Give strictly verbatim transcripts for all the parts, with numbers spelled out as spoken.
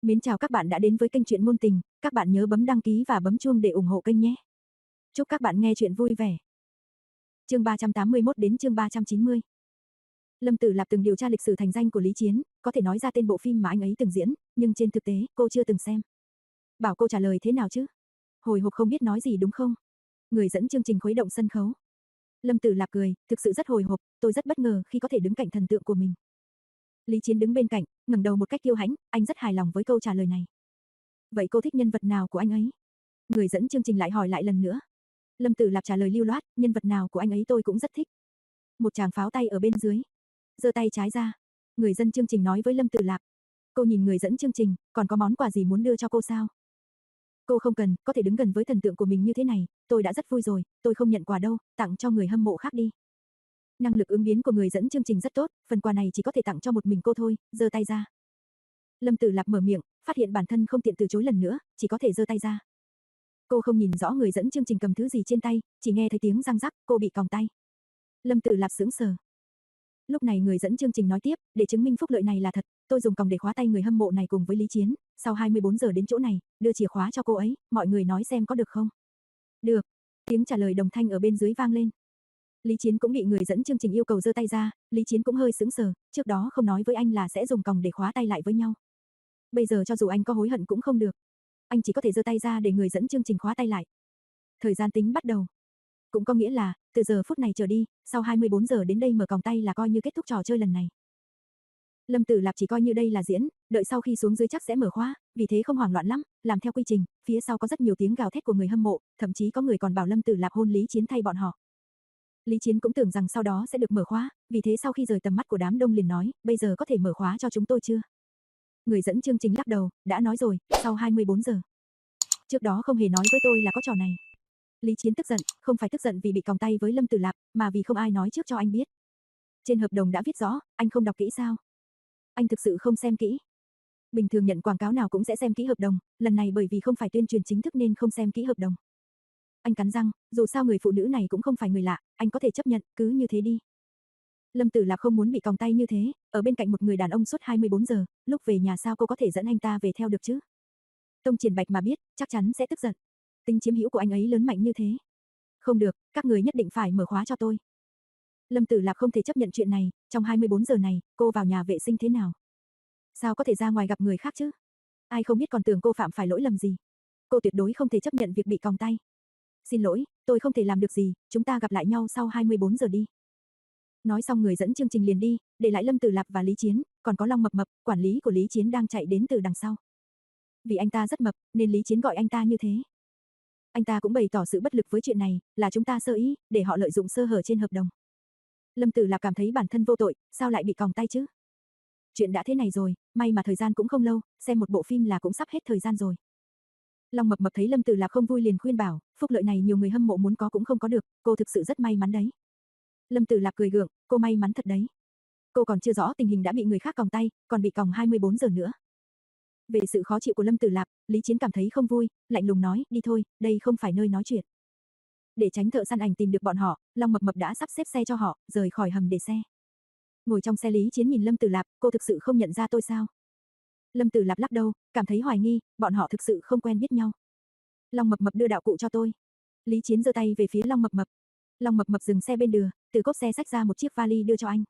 Mến chào các bạn đã đến với kênh truyện ngôn tình, các bạn nhớ bấm đăng ký và bấm chuông để ủng hộ kênh nhé. Chúc các bạn nghe truyện vui vẻ. Chương ba trăm tám mươi mốt đến chương ba trăm chín mươi. Lâm Tử Lạp từng điều tra lịch sử thành danh của Lý Chiến, có thể nói ra tên bộ phim mà anh ấy từng diễn, nhưng trên thực tế, cô chưa từng xem. Bảo cô trả lời thế nào chứ? Hồi hộp không biết nói gì đúng không? Người dẫn chương trình khuấy động sân khấu. Lâm Tử Lạp cười, thực sự rất hồi hộp, tôi rất bất ngờ khi có thể đứng cạnh thần tượng của mình. Lý Chiến đứng bên cạnh, ngẩng đầu một cách kiêu hãnh, anh rất hài lòng với câu trả lời này. Vậy cô thích nhân vật nào của anh ấy? Người dẫn chương trình lại hỏi lại lần nữa. Lâm Tử Lạp trả lời lưu loát, nhân vật nào của anh ấy tôi cũng rất thích. Một tràng pháo tay ở bên dưới. Giơ tay trái ra. Người dẫn chương trình nói với Lâm Tử Lạp. Cô nhìn người dẫn chương trình, còn có món quà gì muốn đưa cho cô sao? Cô không cần, có thể đứng gần với thần tượng của mình như thế này, tôi đã rất vui rồi, tôi không nhận quà đâu, tặng cho người hâm mộ khác đi. Năng lực ứng biến của người dẫn chương trình rất tốt, phần quà này chỉ có thể tặng cho một mình cô thôi, giơ tay ra. Lâm Tử Lạp mở miệng, phát hiện bản thân không tiện từ chối lần nữa, chỉ có thể giơ tay ra. Cô không nhìn rõ người dẫn chương trình cầm thứ gì trên tay, chỉ nghe thấy tiếng răng rắc, cô bị còng tay. Lâm Tử Lạp sững sờ. Lúc này người dẫn chương trình nói tiếp, để chứng minh phúc lợi này là thật, tôi dùng còng để khóa tay người hâm mộ này cùng với Lý Chiến, sau hai mươi bốn giờ đến chỗ này, đưa chìa khóa cho cô ấy, mọi người nói xem có được không? Được. Tiếng trả lời đồng thanh ở bên dưới vang lên. Lý Chiến cũng bị người dẫn chương trình yêu cầu giơ tay ra, Lý Chiến cũng hơi sững sờ, trước đó không nói với anh là sẽ dùng còng để khóa tay lại với nhau. Bây giờ cho dù anh có hối hận cũng không được. Anh chỉ có thể giơ tay ra để người dẫn chương trình khóa tay lại. Thời gian tính bắt đầu. Cũng có nghĩa là, từ giờ phút này trở đi, sau hai mươi bốn giờ đến đây mở còng tay là coi như kết thúc trò chơi lần này. Lâm Tử Lạp chỉ coi như đây là diễn, đợi sau khi xuống dưới chắc sẽ mở khóa, vì thế không hoảng loạn lắm, làm theo quy trình, phía sau có rất nhiều tiếng gào thét của người hâm mộ, thậm chí có người còn bảo Lâm Tử Lạp hôn Lý Chiến thay bọn họ. Lý Chiến cũng tưởng rằng sau đó sẽ được mở khóa, vì thế sau khi rời tầm mắt của đám đông liền nói, bây giờ có thể mở khóa cho chúng tôi chưa? Người dẫn chương trình lắc đầu, đã nói rồi, sau hai mươi bốn giờ. Trước đó không hề nói với tôi là có trò này. Lý Chiến tức giận, không phải tức giận vì bị còng tay với Lâm Tử Lạp, mà vì không ai nói trước cho anh biết. Trên hợp đồng đã viết rõ, anh không đọc kỹ sao? Anh thực sự không xem kỹ. Bình thường nhận quảng cáo nào cũng sẽ xem kỹ hợp đồng, lần này bởi vì không phải tuyên truyền chính thức nên không xem kỹ hợp đồng. Anh cắn răng, dù sao người phụ nữ này cũng không phải người lạ, anh có thể chấp nhận, cứ như thế đi. Lâm Tử Lạp không muốn bị còng tay như thế, ở bên cạnh một người đàn ông suốt hai mươi bốn giờ, lúc về nhà sao cô có thể dẫn anh ta về theo được chứ? Tông Triển Bạch mà biết, chắc chắn sẽ tức giận. Tính chiếm hữu của anh ấy lớn mạnh như thế. Không được, các người nhất định phải mở khóa cho tôi. Lâm Tử Lạp không thể chấp nhận chuyện này, trong hai mươi bốn giờ này, cô vào nhà vệ sinh thế nào? Sao có thể ra ngoài gặp người khác chứ? Ai không biết còn tưởng cô phạm phải lỗi lầm gì. Cô tuyệt đối không thể chấp nhận việc bị còng tay. Xin lỗi, tôi không thể làm được gì, chúng ta gặp lại nhau sau hai mươi bốn giờ đi. Nói xong người dẫn chương trình liền đi, để lại Lâm Tử Lạp và Lý Chiến, còn có Long Mập Mập, quản lý của Lý Chiến đang chạy đến từ đằng sau. Vì anh ta rất mập, nên Lý Chiến gọi anh ta như thế. Anh ta cũng bày tỏ sự bất lực với chuyện này, là chúng ta sơ ý, để họ lợi dụng sơ hở trên hợp đồng. Lâm Tử Lạp cảm thấy bản thân vô tội, sao lại bị còng tay chứ? Chuyện đã thế này rồi, may mà thời gian cũng không lâu, xem một bộ phim là cũng sắp hết thời gian rồi. Long Mập Mập thấy Lâm Tử Lạp không vui liền khuyên bảo, phúc lợi này nhiều người hâm mộ muốn có cũng không có được, cô thực sự rất may mắn đấy. Lâm Tử Lạp cười gượng, cô may mắn thật đấy. Cô còn chưa rõ tình hình đã bị người khác còng tay, còn bị còng hai mươi bốn giờ nữa. Về sự khó chịu của Lâm Tử Lạp, Lý Chiến cảm thấy không vui, lạnh lùng nói, đi thôi, đây không phải nơi nói chuyện. Để tránh thợ săn ảnh tìm được bọn họ, Long Mập Mập đã sắp xếp xe cho họ, rời khỏi hầm để xe. Ngồi trong xe Lý Chiến nhìn Lâm Tử Lạp, cô thực sự không nhận ra tôi sao? Lâm Tử Lạp lắc đầu, cảm thấy hoài nghi, bọn họ thực sự không quen biết nhau. Long Mập Mập đưa đạo cụ cho tôi. Lý Chiến giơ tay về phía Long Mập Mập. Long Mập Mập dừng xe bên đường, từ cốp xe xách ra một chiếc vali đưa cho anh.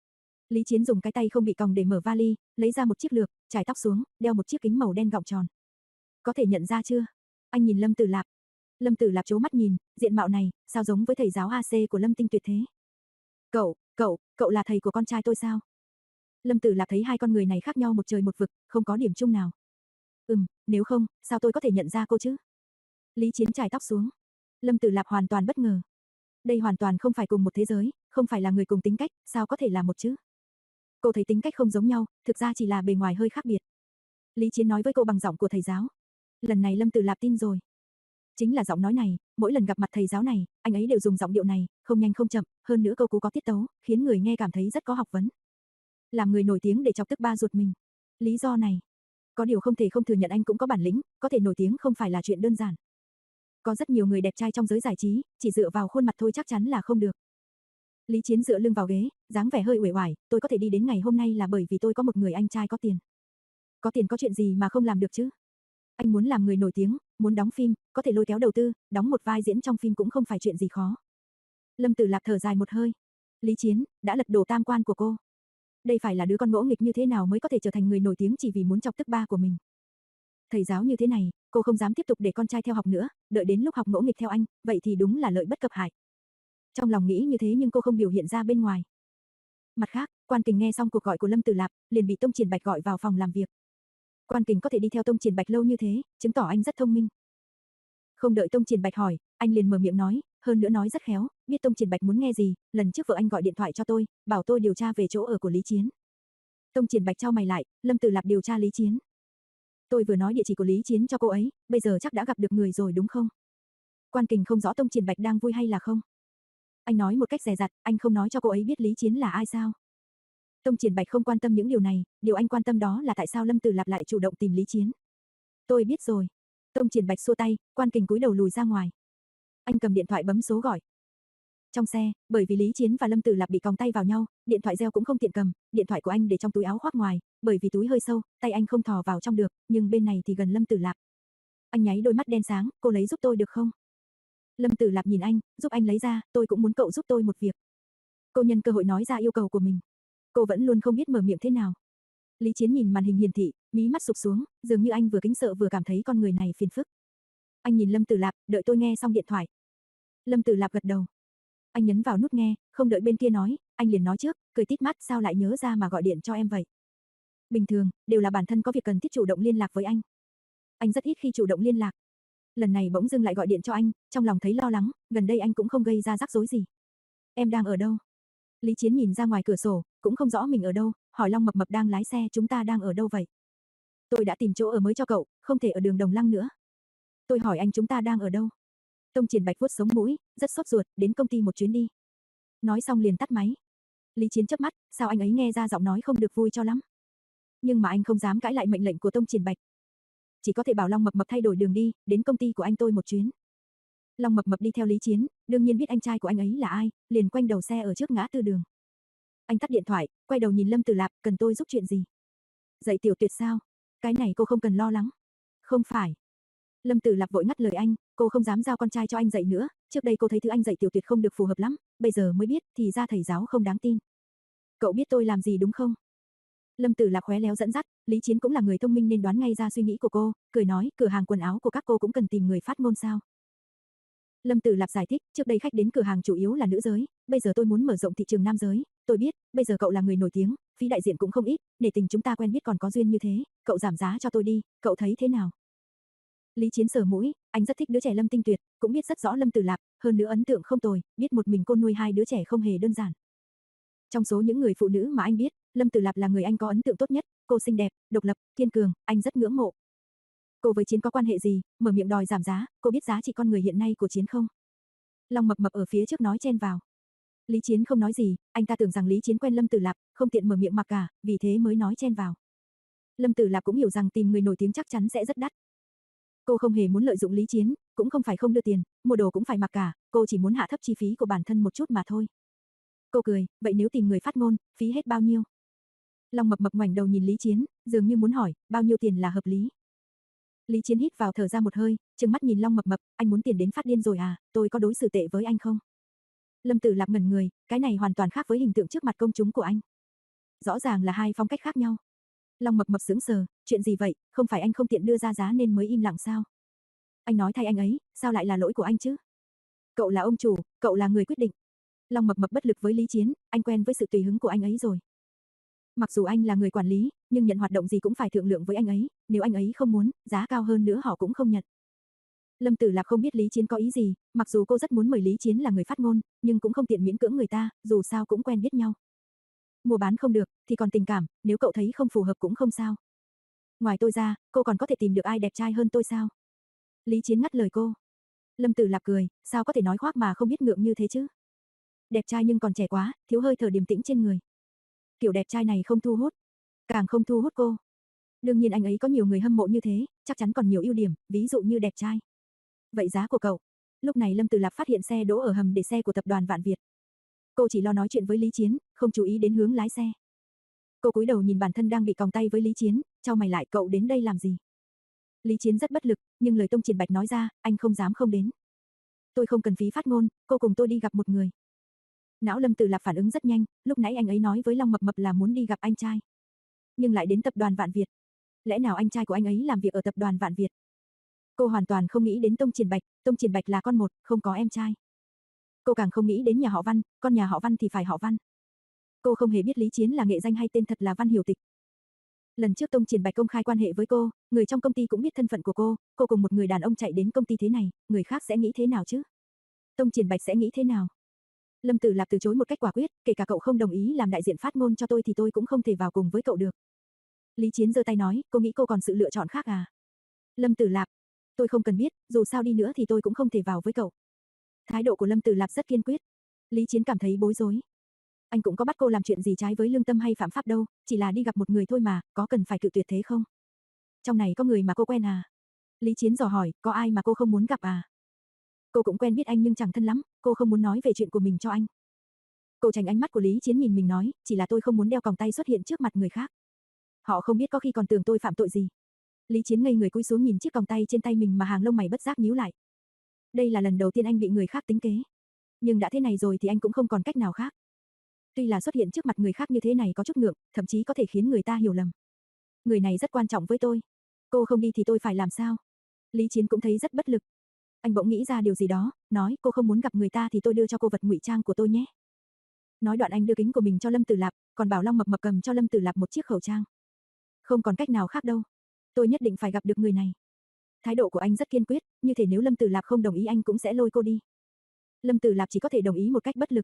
Lý Chiến dùng cái tay không bị còng để mở vali, lấy ra một chiếc lược, trải tóc xuống, đeo một chiếc kính màu đen gọng tròn. Có thể nhận ra chưa? Anh nhìn Lâm Tử Lạp. Lâm Tử Lạp trố mắt nhìn, diện mạo này, sao giống với thầy giáo a xê của Lâm Tinh Tuyệt thế? Cậu, cậu, cậu là thầy của con trai tôi sao? Lâm Tử Lạp thấy hai con người này khác nhau một trời một vực, không có điểm chung nào. Ừm, nếu không, sao tôi có thể nhận ra cô chứ? Lý Chiến trải tóc xuống. Lâm Tử Lạp hoàn toàn bất ngờ. Đây hoàn toàn không phải cùng một thế giới, không phải là người cùng tính cách, sao có thể là một chứ? Cô thấy tính cách không giống nhau, thực ra chỉ là bề ngoài hơi khác biệt. Lý Chiến nói với cô bằng giọng của thầy giáo. Lần này Lâm Tử Lạp tin rồi. Chính là giọng nói này, mỗi lần gặp mặt thầy giáo này, anh ấy đều dùng giọng điệu này, không nhanh không chậm, hơn nữa câu cú có tiết tấu, khiến người nghe cảm thấy rất có học vấn. Làm người nổi tiếng để chọc tức ba ruột mình. Lý do này, có điều không thể không thừa nhận anh cũng có bản lĩnh, có thể nổi tiếng không phải là chuyện đơn giản. Có rất nhiều người đẹp trai trong giới giải trí, chỉ dựa vào khuôn mặt thôi chắc chắn là không được. Lý Chiến dựa lưng vào ghế, dáng vẻ hơi uể oải, tôi có thể đi đến ngày hôm nay là bởi vì tôi có một người anh trai có tiền. Có tiền có chuyện gì mà không làm được chứ? Anh muốn làm người nổi tiếng, muốn đóng phim, có thể lôi kéo đầu tư, đóng một vai diễn trong phim cũng không phải chuyện gì khó. Lâm Tử Lạp thở dài một hơi. Lý Chiến, đã lật đổ tam quan của cô. Đây phải là đứa con ngỗ nghịch như thế nào mới có thể trở thành người nổi tiếng chỉ vì muốn chọc tức ba của mình. Thầy giáo như thế này, cô không dám tiếp tục để con trai theo học nữa, đợi đến lúc học ngỗ nghịch theo anh, vậy thì đúng là lợi bất cập hại. Trong lòng nghĩ như thế nhưng cô không biểu hiện ra bên ngoài. Mặt khác, Quan Kình nghe xong cuộc gọi của Lâm Tử Lạp, liền bị Tông Triển Bạch gọi vào phòng làm việc. Quan Kình có thể đi theo Tông Triển Bạch lâu như thế, chứng tỏ anh rất thông minh. Không đợi Tông Triển Bạch hỏi, anh liền mở miệng nói, hơn nữa nói rất khéo, biết Tông Triển Bạch muốn nghe gì, lần trước vợ anh gọi điện thoại cho tôi, bảo tôi điều tra về chỗ ở của Lý Chiến. Tông Triển Bạch chau mày lại, Lâm Tử Lạp điều tra Lý Chiến. Tôi vừa nói địa chỉ của Lý Chiến cho cô ấy, bây giờ chắc đã gặp được người rồi đúng không? Quan Kình không rõ Tông Triển Bạch đang vui hay là không. Anh nói một cách dè dặt, anh không nói cho cô ấy biết Lý Chiến là ai sao? Tông Triển Bạch không quan tâm những điều này, điều anh quan tâm đó là tại sao Lâm Tử Lạp lại chủ động tìm Lý Chiến. Tôi biết rồi. Tông Triển Bạch xua tay, Quan Kình cúi đầu lùi ra ngoài. Anh cầm điện thoại bấm số gọi. Trong xe, bởi vì Lý Chiến và Lâm Tử Lạp bị còng tay vào nhau, điện thoại reo cũng không tiện cầm, điện thoại của anh để trong túi áo khoác ngoài, bởi vì túi hơi sâu, tay anh không thò vào trong được, nhưng bên này thì gần Lâm Tử Lạp. Anh nháy đôi mắt đen sáng, cô lấy giúp tôi được không? Lâm Tử Lạp nhìn anh, giúp anh lấy ra, tôi cũng muốn cậu giúp tôi một việc. Cô nhân cơ hội nói ra yêu cầu của mình. Cô vẫn luôn không biết mở miệng thế nào. Lý Chiến nhìn màn hình hiển thị, mí mắt sụp xuống, dường như anh vừa kính sợ vừa cảm thấy con người này phiền phức. Anh nhìn Lâm Tử Lạp, đợi tôi nghe xong điện thoại. Lâm Tử Lạp gật đầu. Anh nhấn vào nút nghe, không đợi bên kia nói, anh liền nói trước, cười tít mắt, sao lại nhớ ra mà gọi điện cho em vậy? Bình thường, đều là bản thân có việc cần thiết chủ động liên lạc với anh. Anh rất ít khi chủ động liên lạc. Lần này bỗng dưng lại gọi điện cho anh, trong lòng thấy lo lắng, gần đây anh cũng không gây ra rắc rối gì. Em đang ở đâu? Lý Chiến nhìn ra ngoài cửa sổ, cũng không rõ mình ở đâu, hỏi Long Mập Mập đang lái xe, chúng ta đang ở đâu vậy? Tôi đã tìm chỗ ở mới cho cậu, không thể ở đường Đồng Lăng nữa. Tôi hỏi anh chúng ta đang ở đâu? Tông Triển Bạch vuốt sống mũi, rất sốt ruột, đến công ty một chuyến đi. Nói xong liền tắt máy. Lý Chiến chớp mắt, sao anh ấy nghe ra giọng nói không được vui cho lắm. Nhưng mà anh không dám cãi lại mệnh lệnh của Tông Triển Bạch. Chỉ có thể bảo Long Mập Mập thay đổi đường đi, đến công ty của anh tôi một chuyến. Long Mập Mập đi theo Lý Chiến, đương nhiên biết anh trai của anh ấy là ai, liền quanh đầu xe ở trước ngã tư đường. Anh tắt điện thoại, quay đầu nhìn Lâm Tử Lạp, cần tôi giúp chuyện gì? Dạy Tiểu Tuyệt sao? Cái này cô không cần lo lắng. Không phải. Lâm Tử Lạp vội ngắt lời anh, cô không dám giao con trai cho anh dạy nữa, trước đây cô thấy thứ anh dạy Tiểu Tuyệt không được phù hợp lắm, bây giờ mới biết thì ra thầy giáo không đáng tin. Cậu biết tôi làm gì đúng không? Lâm Tử Lạp khéo léo dẫn dắt, Lý Chiến cũng là người thông minh nên đoán ngay ra suy nghĩ của cô, cười nói, cửa hàng quần áo của các cô cũng cần tìm người phát ngôn sao? Lâm Tử Lạp giải thích, trước đây khách đến cửa hàng chủ yếu là nữ giới, bây giờ tôi muốn mở rộng thị trường nam giới, tôi biết, bây giờ cậu là người nổi tiếng, phí đại diện cũng không ít, nể tình chúng ta quen biết còn có duyên như thế, cậu giảm giá cho tôi đi, cậu thấy thế nào? Lý Chiến sờ mũi, anh rất thích đứa trẻ Lâm Tinh Tuyệt, cũng biết rất rõ Lâm Tử Lạp, hơn nữa ấn tượng không tồi, biết một mình cô nuôi hai đứa trẻ không hề đơn giản. Trong số những người phụ nữ mà anh biết, Lâm Tử Lạp là người anh có ấn tượng tốt nhất, cô xinh đẹp, độc lập, kiên cường, anh rất ngưỡng mộ. Cô với Chiến có quan hệ gì, mở miệng đòi giảm giá, cô biết giá trị con người hiện nay của Chiến không? Long Mập Mập ở phía trước nói chen vào. Lý Chiến không nói gì, anh ta tưởng rằng Lý Chiến quen Lâm Tử Lạp, không tiện mở miệng mặc cả, vì thế mới nói chen vào. Lâm Tử Lạp cũng hiểu rằng tìm người nổi tiếng chắc chắn sẽ rất đắt. Cô không hề muốn lợi dụng Lý Chiến, cũng không phải không đưa tiền, mua đồ cũng phải mặc cả, cô chỉ muốn hạ thấp chi phí của bản thân một chút mà thôi. Cô cười, vậy nếu tìm người phát ngôn, phí hết bao nhiêu? Long Mập Mập ngoảnh đầu nhìn Lý Chiến, dường như muốn hỏi, bao nhiêu tiền là hợp lý? Lý Chiến hít vào thở ra một hơi, trừng mắt nhìn Long Mập Mập, anh muốn tiền đến phát điên rồi à, tôi có đối xử tệ với anh không? Lâm Tử Lạp ngẩn người, cái này hoàn toàn khác với hình tượng trước mặt công chúng của anh. Rõ ràng là hai phong cách khác nhau. Long Mập Mập sững sờ, chuyện gì vậy, không phải anh không tiện đưa ra giá nên mới im lặng sao? Anh nói thay anh ấy, sao lại là lỗi của anh chứ? Cậu là ông chủ, cậu là người quyết định. Long Mập Mập bất lực với Lý Chiến, anh quen với sự tùy hứng của anh ấy rồi. Mặc dù anh là người quản lý, nhưng nhận hoạt động gì cũng phải thượng lượng với anh ấy, nếu anh ấy không muốn, giá cao hơn nữa họ cũng không nhận. Lâm Tử Lạp không biết Lý Chiến có ý gì, mặc dù cô rất muốn mời Lý Chiến là người phát ngôn, nhưng cũng không tiện miễn cưỡng người ta, dù sao cũng quen biết nhau. Mua bán không được, thì còn tình cảm, nếu cậu thấy không phù hợp cũng không sao. Ngoài tôi ra, cô còn có thể tìm được ai đẹp trai hơn tôi sao? Lý Chiến ngắt lời cô. Lâm Tử Lạp cười, sao có thể nói khoác mà không biết ngượng như thế chứ? Đẹp trai nhưng còn trẻ quá, thiếu hơi thở điềm tĩnh trên người. Kiểu đẹp trai này không thu hút, càng không thu hút cô. Đương nhiên anh ấy có nhiều người hâm mộ như thế, chắc chắn còn nhiều ưu điểm, ví dụ như đẹp trai. Vậy giá của cậu? Lúc này Lâm Tử Lạp phát hiện xe đỗ ở hầm để xe của tập đoàn Vạn Việt. Cô chỉ lo nói chuyện với Lý Chiến, không chú ý đến hướng lái xe. Cô cúi đầu nhìn bản thân đang bị còng tay với Lý Chiến, Chau mày lại, cậu đến đây làm gì? Lý Chiến rất bất lực, nhưng lời Tông Triển Bạch nói ra, anh không dám không đến. Tôi không cần phí phát ngôn, cô cùng tôi đi gặp một người. Não Lâm Tử Lạp phản ứng rất nhanh, lúc nãy anh ấy nói với Long Mập Mập là muốn đi gặp anh trai. Nhưng lại đến tập đoàn Vạn Việt. Lẽ nào anh trai của anh ấy làm việc ở tập đoàn Vạn Việt? Cô hoàn toàn không nghĩ đến Tông Triển Bạch, Tông Triển Bạch là con một, không có em trai. Cô càng không nghĩ đến nhà họ Văn, con nhà họ Văn thì phải họ Văn. Cô không hề biết Lý Chiến là nghệ danh hay tên thật là Văn Hiểu Tịch. Lần trước Tông Triển Bạch công khai quan hệ với cô, người trong công ty cũng biết thân phận của cô, cô cùng một người đàn ông chạy đến công ty thế này, người khác sẽ nghĩ thế nào chứ? Tông Triển Bạch sẽ nghĩ thế nào? Lâm Tử Lạp từ chối một cách quả quyết, kể cả cậu không đồng ý làm đại diện phát ngôn cho tôi thì tôi cũng không thể vào cùng với cậu được. Lý Chiến giơ tay nói, cô nghĩ cô còn sự lựa chọn khác à? Lâm Tử Lạp, tôi không cần biết, dù sao đi nữa thì tôi cũng không thể vào với cậu. Thái độ của Lâm Tử Lạp rất kiên quyết. Lý Chiến cảm thấy bối rối. Anh cũng có bắt cô làm chuyện gì trái với lương tâm hay phạm pháp đâu, chỉ là đi gặp một người thôi mà, có cần phải cự tuyệt thế không? Trong này có người mà cô quen à? Lý Chiến dò hỏi, có ai mà cô không muốn gặp à? Cô cũng quen biết anh nhưng chẳng thân lắm, cô không muốn nói về chuyện của mình cho anh. Cô tránh ánh mắt của Lý Chiến nhìn mình nói, chỉ là tôi không muốn đeo còng tay xuất hiện trước mặt người khác. Họ không biết có khi còn tưởng tôi phạm tội gì. Lý Chiến ngây người cúi xuống nhìn chiếc còng tay trên tay mình mà hàng lông mày bất giác nhíu lại. Đây là lần đầu tiên anh bị người khác tính kế. Nhưng đã thế này rồi thì anh cũng không còn cách nào khác. Tuy là xuất hiện trước mặt người khác như thế này có chút ngượng, thậm chí có thể khiến người ta hiểu lầm. Người này rất quan trọng với tôi. Cô không đi thì tôi phải làm sao? Lý Chiến cũng thấy rất bất lực. Anh bỗng nghĩ ra điều gì đó, nói cô không muốn gặp người ta thì tôi đưa cho cô vật ngụy trang của tôi nhé. Nói đoạn anh đưa kính của mình cho Lâm Tử Lạp, còn bảo Long Mập Mập cầm cho Lâm Tử Lạp một chiếc khẩu trang. Không còn cách nào khác đâu. Tôi nhất định phải gặp được người này. Thái độ của anh rất kiên quyết, như thể nếu Lâm Tử Lạp không đồng ý anh cũng sẽ lôi cô đi. Lâm Tử Lạp chỉ có thể đồng ý một cách bất lực.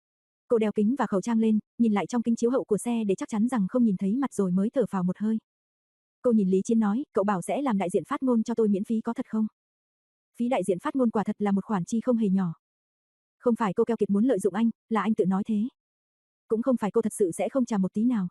Cô đeo kính và khẩu trang lên, nhìn lại trong kính chiếu hậu của xe để chắc chắn rằng không nhìn thấy mặt rồi mới thở phào một hơi. Cô nhìn Lý Chiến nói, cậu bảo sẽ làm đại diện phát ngôn cho tôi miễn phí có thật không? Phí đại diện phát ngôn quả thật là một khoản chi không hề nhỏ. Không phải cô keo kiệt muốn lợi dụng anh, là anh tự nói thế. Cũng không phải cô thật sự sẽ không trả một tí nào.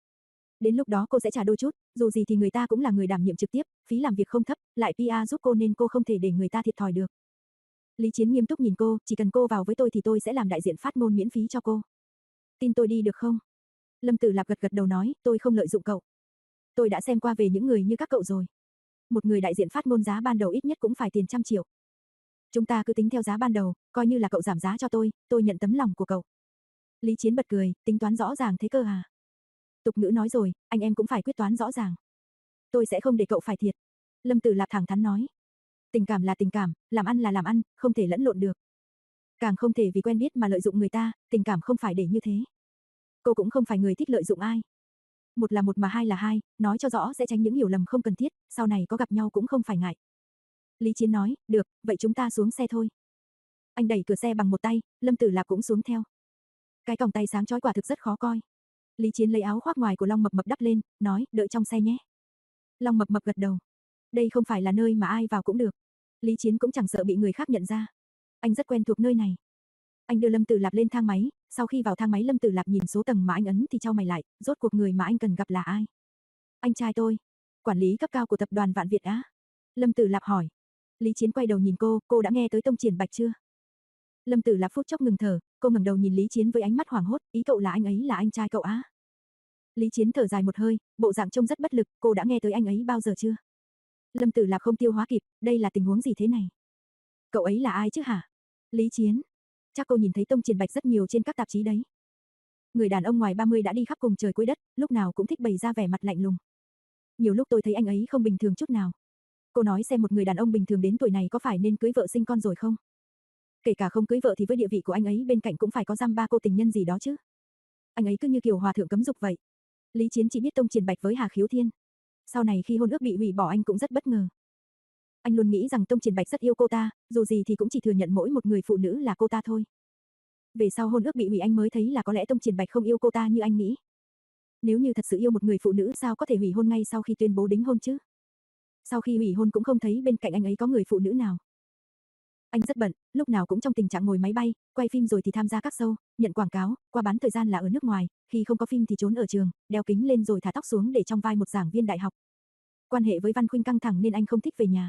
Đến lúc đó cô sẽ trả đôi chút, dù gì thì người ta cũng là người đảm nhiệm trực tiếp, phí làm việc không thấp, lại pê e giúp cô nên cô không thể để người ta thiệt thòi được. Lý Chiến nghiêm túc nhìn cô, chỉ cần cô vào với tôi thì tôi sẽ làm đại diện phát ngôn miễn phí cho cô. Tin tôi đi được không? Lâm Tử Lạp gật gật đầu nói, tôi không lợi dụng cậu. Tôi đã xem qua về những người như các cậu rồi. Một người đại diện phát ngôn giá ban đầu ít nhất cũng phải tiền trăm triệu. Chúng ta cứ tính theo giá ban đầu, coi như là cậu giảm giá cho tôi, tôi nhận tấm lòng của cậu. Lý Chiến bật cười, tính toán rõ ràng thế cơ à? Tục ngữ nói rồi, anh em cũng phải quyết toán rõ ràng. Tôi sẽ không để cậu phải thiệt. Lâm Tử Lạp thẳng thắn nói. Tình cảm là tình cảm, làm ăn là làm ăn, không thể lẫn lộn được. Càng không thể vì quen biết mà lợi dụng người ta, tình cảm không phải để như thế. Cô cũng không phải người thích lợi dụng ai. Một là một mà hai là hai, nói cho rõ sẽ tránh những hiểu lầm không cần thiết, sau này có gặp nhau cũng không phải ngại. Lý Chiến nói, được, vậy chúng ta xuống xe thôi. Anh đẩy cửa xe bằng một tay, Lâm Tử Lạp cũng xuống theo. Cái còng tay sáng chói quả thực rất khó coi. Lý Chiến lấy áo khoác ngoài của Long Mập Mập đắp lên, nói, đợi trong xe nhé. Long Mập Mập gật đầu. Đây không phải là nơi mà ai vào cũng được. Lý Chiến cũng chẳng sợ bị người khác nhận ra. Anh rất quen thuộc nơi này. Anh đưa Lâm Tử Lạp lên thang máy, sau khi vào thang máy Lâm Tử Lạp nhìn số tầng mà anh ấn thì chau mày lại, rốt cuộc người mà anh cần gặp là ai? Anh trai tôi, quản lý cấp cao của tập đoàn Vạn Việt á? Lâm Tử Lạp hỏi. Lý Chiến quay đầu nhìn cô, cô đã nghe tới Tông Triển Bạch chưa? Lâm Tử Lạp phút chốc ngừng thở, cô ngẩng đầu nhìn Lý Chiến với ánh mắt hoảng hốt, ý cậu là anh ấy là anh trai cậu á? Lý Chiến thở dài một hơi, bộ dạng trông rất bất lực, cô đã nghe tới anh ấy bao giờ chưa? Lâm Tử Lạp không tiêu hóa kịp, đây là tình huống gì thế này? Cậu ấy là ai chứ hả? Lý Chiến, chắc cô nhìn thấy Tông Triển Bạch rất nhiều trên các tạp chí đấy. Người đàn ông ngoài ba mươi đã đi khắp cùng trời cuối đất, lúc nào cũng thích bày ra vẻ mặt lạnh lùng. Nhiều lúc tôi thấy anh ấy không bình thường chút nào. Cô nói xem một người đàn ông bình thường đến tuổi này có phải nên cưới vợ sinh con rồi không? Kể cả không cưới vợ thì với địa vị của anh ấy bên cạnh cũng phải có dăm ba cô tình nhân gì đó chứ. Anh ấy cứ như kiểu hòa thượng cấm dục vậy. Lý Chiến chỉ biết Tông Triển Bạch với Hà Khiếu Thiên. Sau này khi hôn ước bị hủy bỏ anh cũng rất bất ngờ. Anh luôn nghĩ rằng Tông Triển Bạch rất yêu cô ta, dù gì thì cũng chỉ thừa nhận mỗi một người phụ nữ là cô ta thôi. Về sau hôn ước bị hủy anh mới thấy là có lẽ Tông Triển Bạch không yêu cô ta như anh nghĩ. Nếu như thật sự yêu một người phụ nữ sao có thể hủy hôn ngay sau khi tuyên bố đính hôn chứ? Sau khi hủy hôn cũng không thấy bên cạnh anh ấy có người phụ nữ nào. Anh rất bận, lúc nào cũng trong tình trạng ngồi máy bay, quay phim rồi thì tham gia các show, nhận quảng cáo, qua bán thời gian là ở nước ngoài, khi không có phim thì trốn ở trường, đeo kính lên rồi thả tóc xuống để trong vai một giảng viên đại học. Quan hệ với Văn Khuynh căng thẳng nên anh không thích về nhà.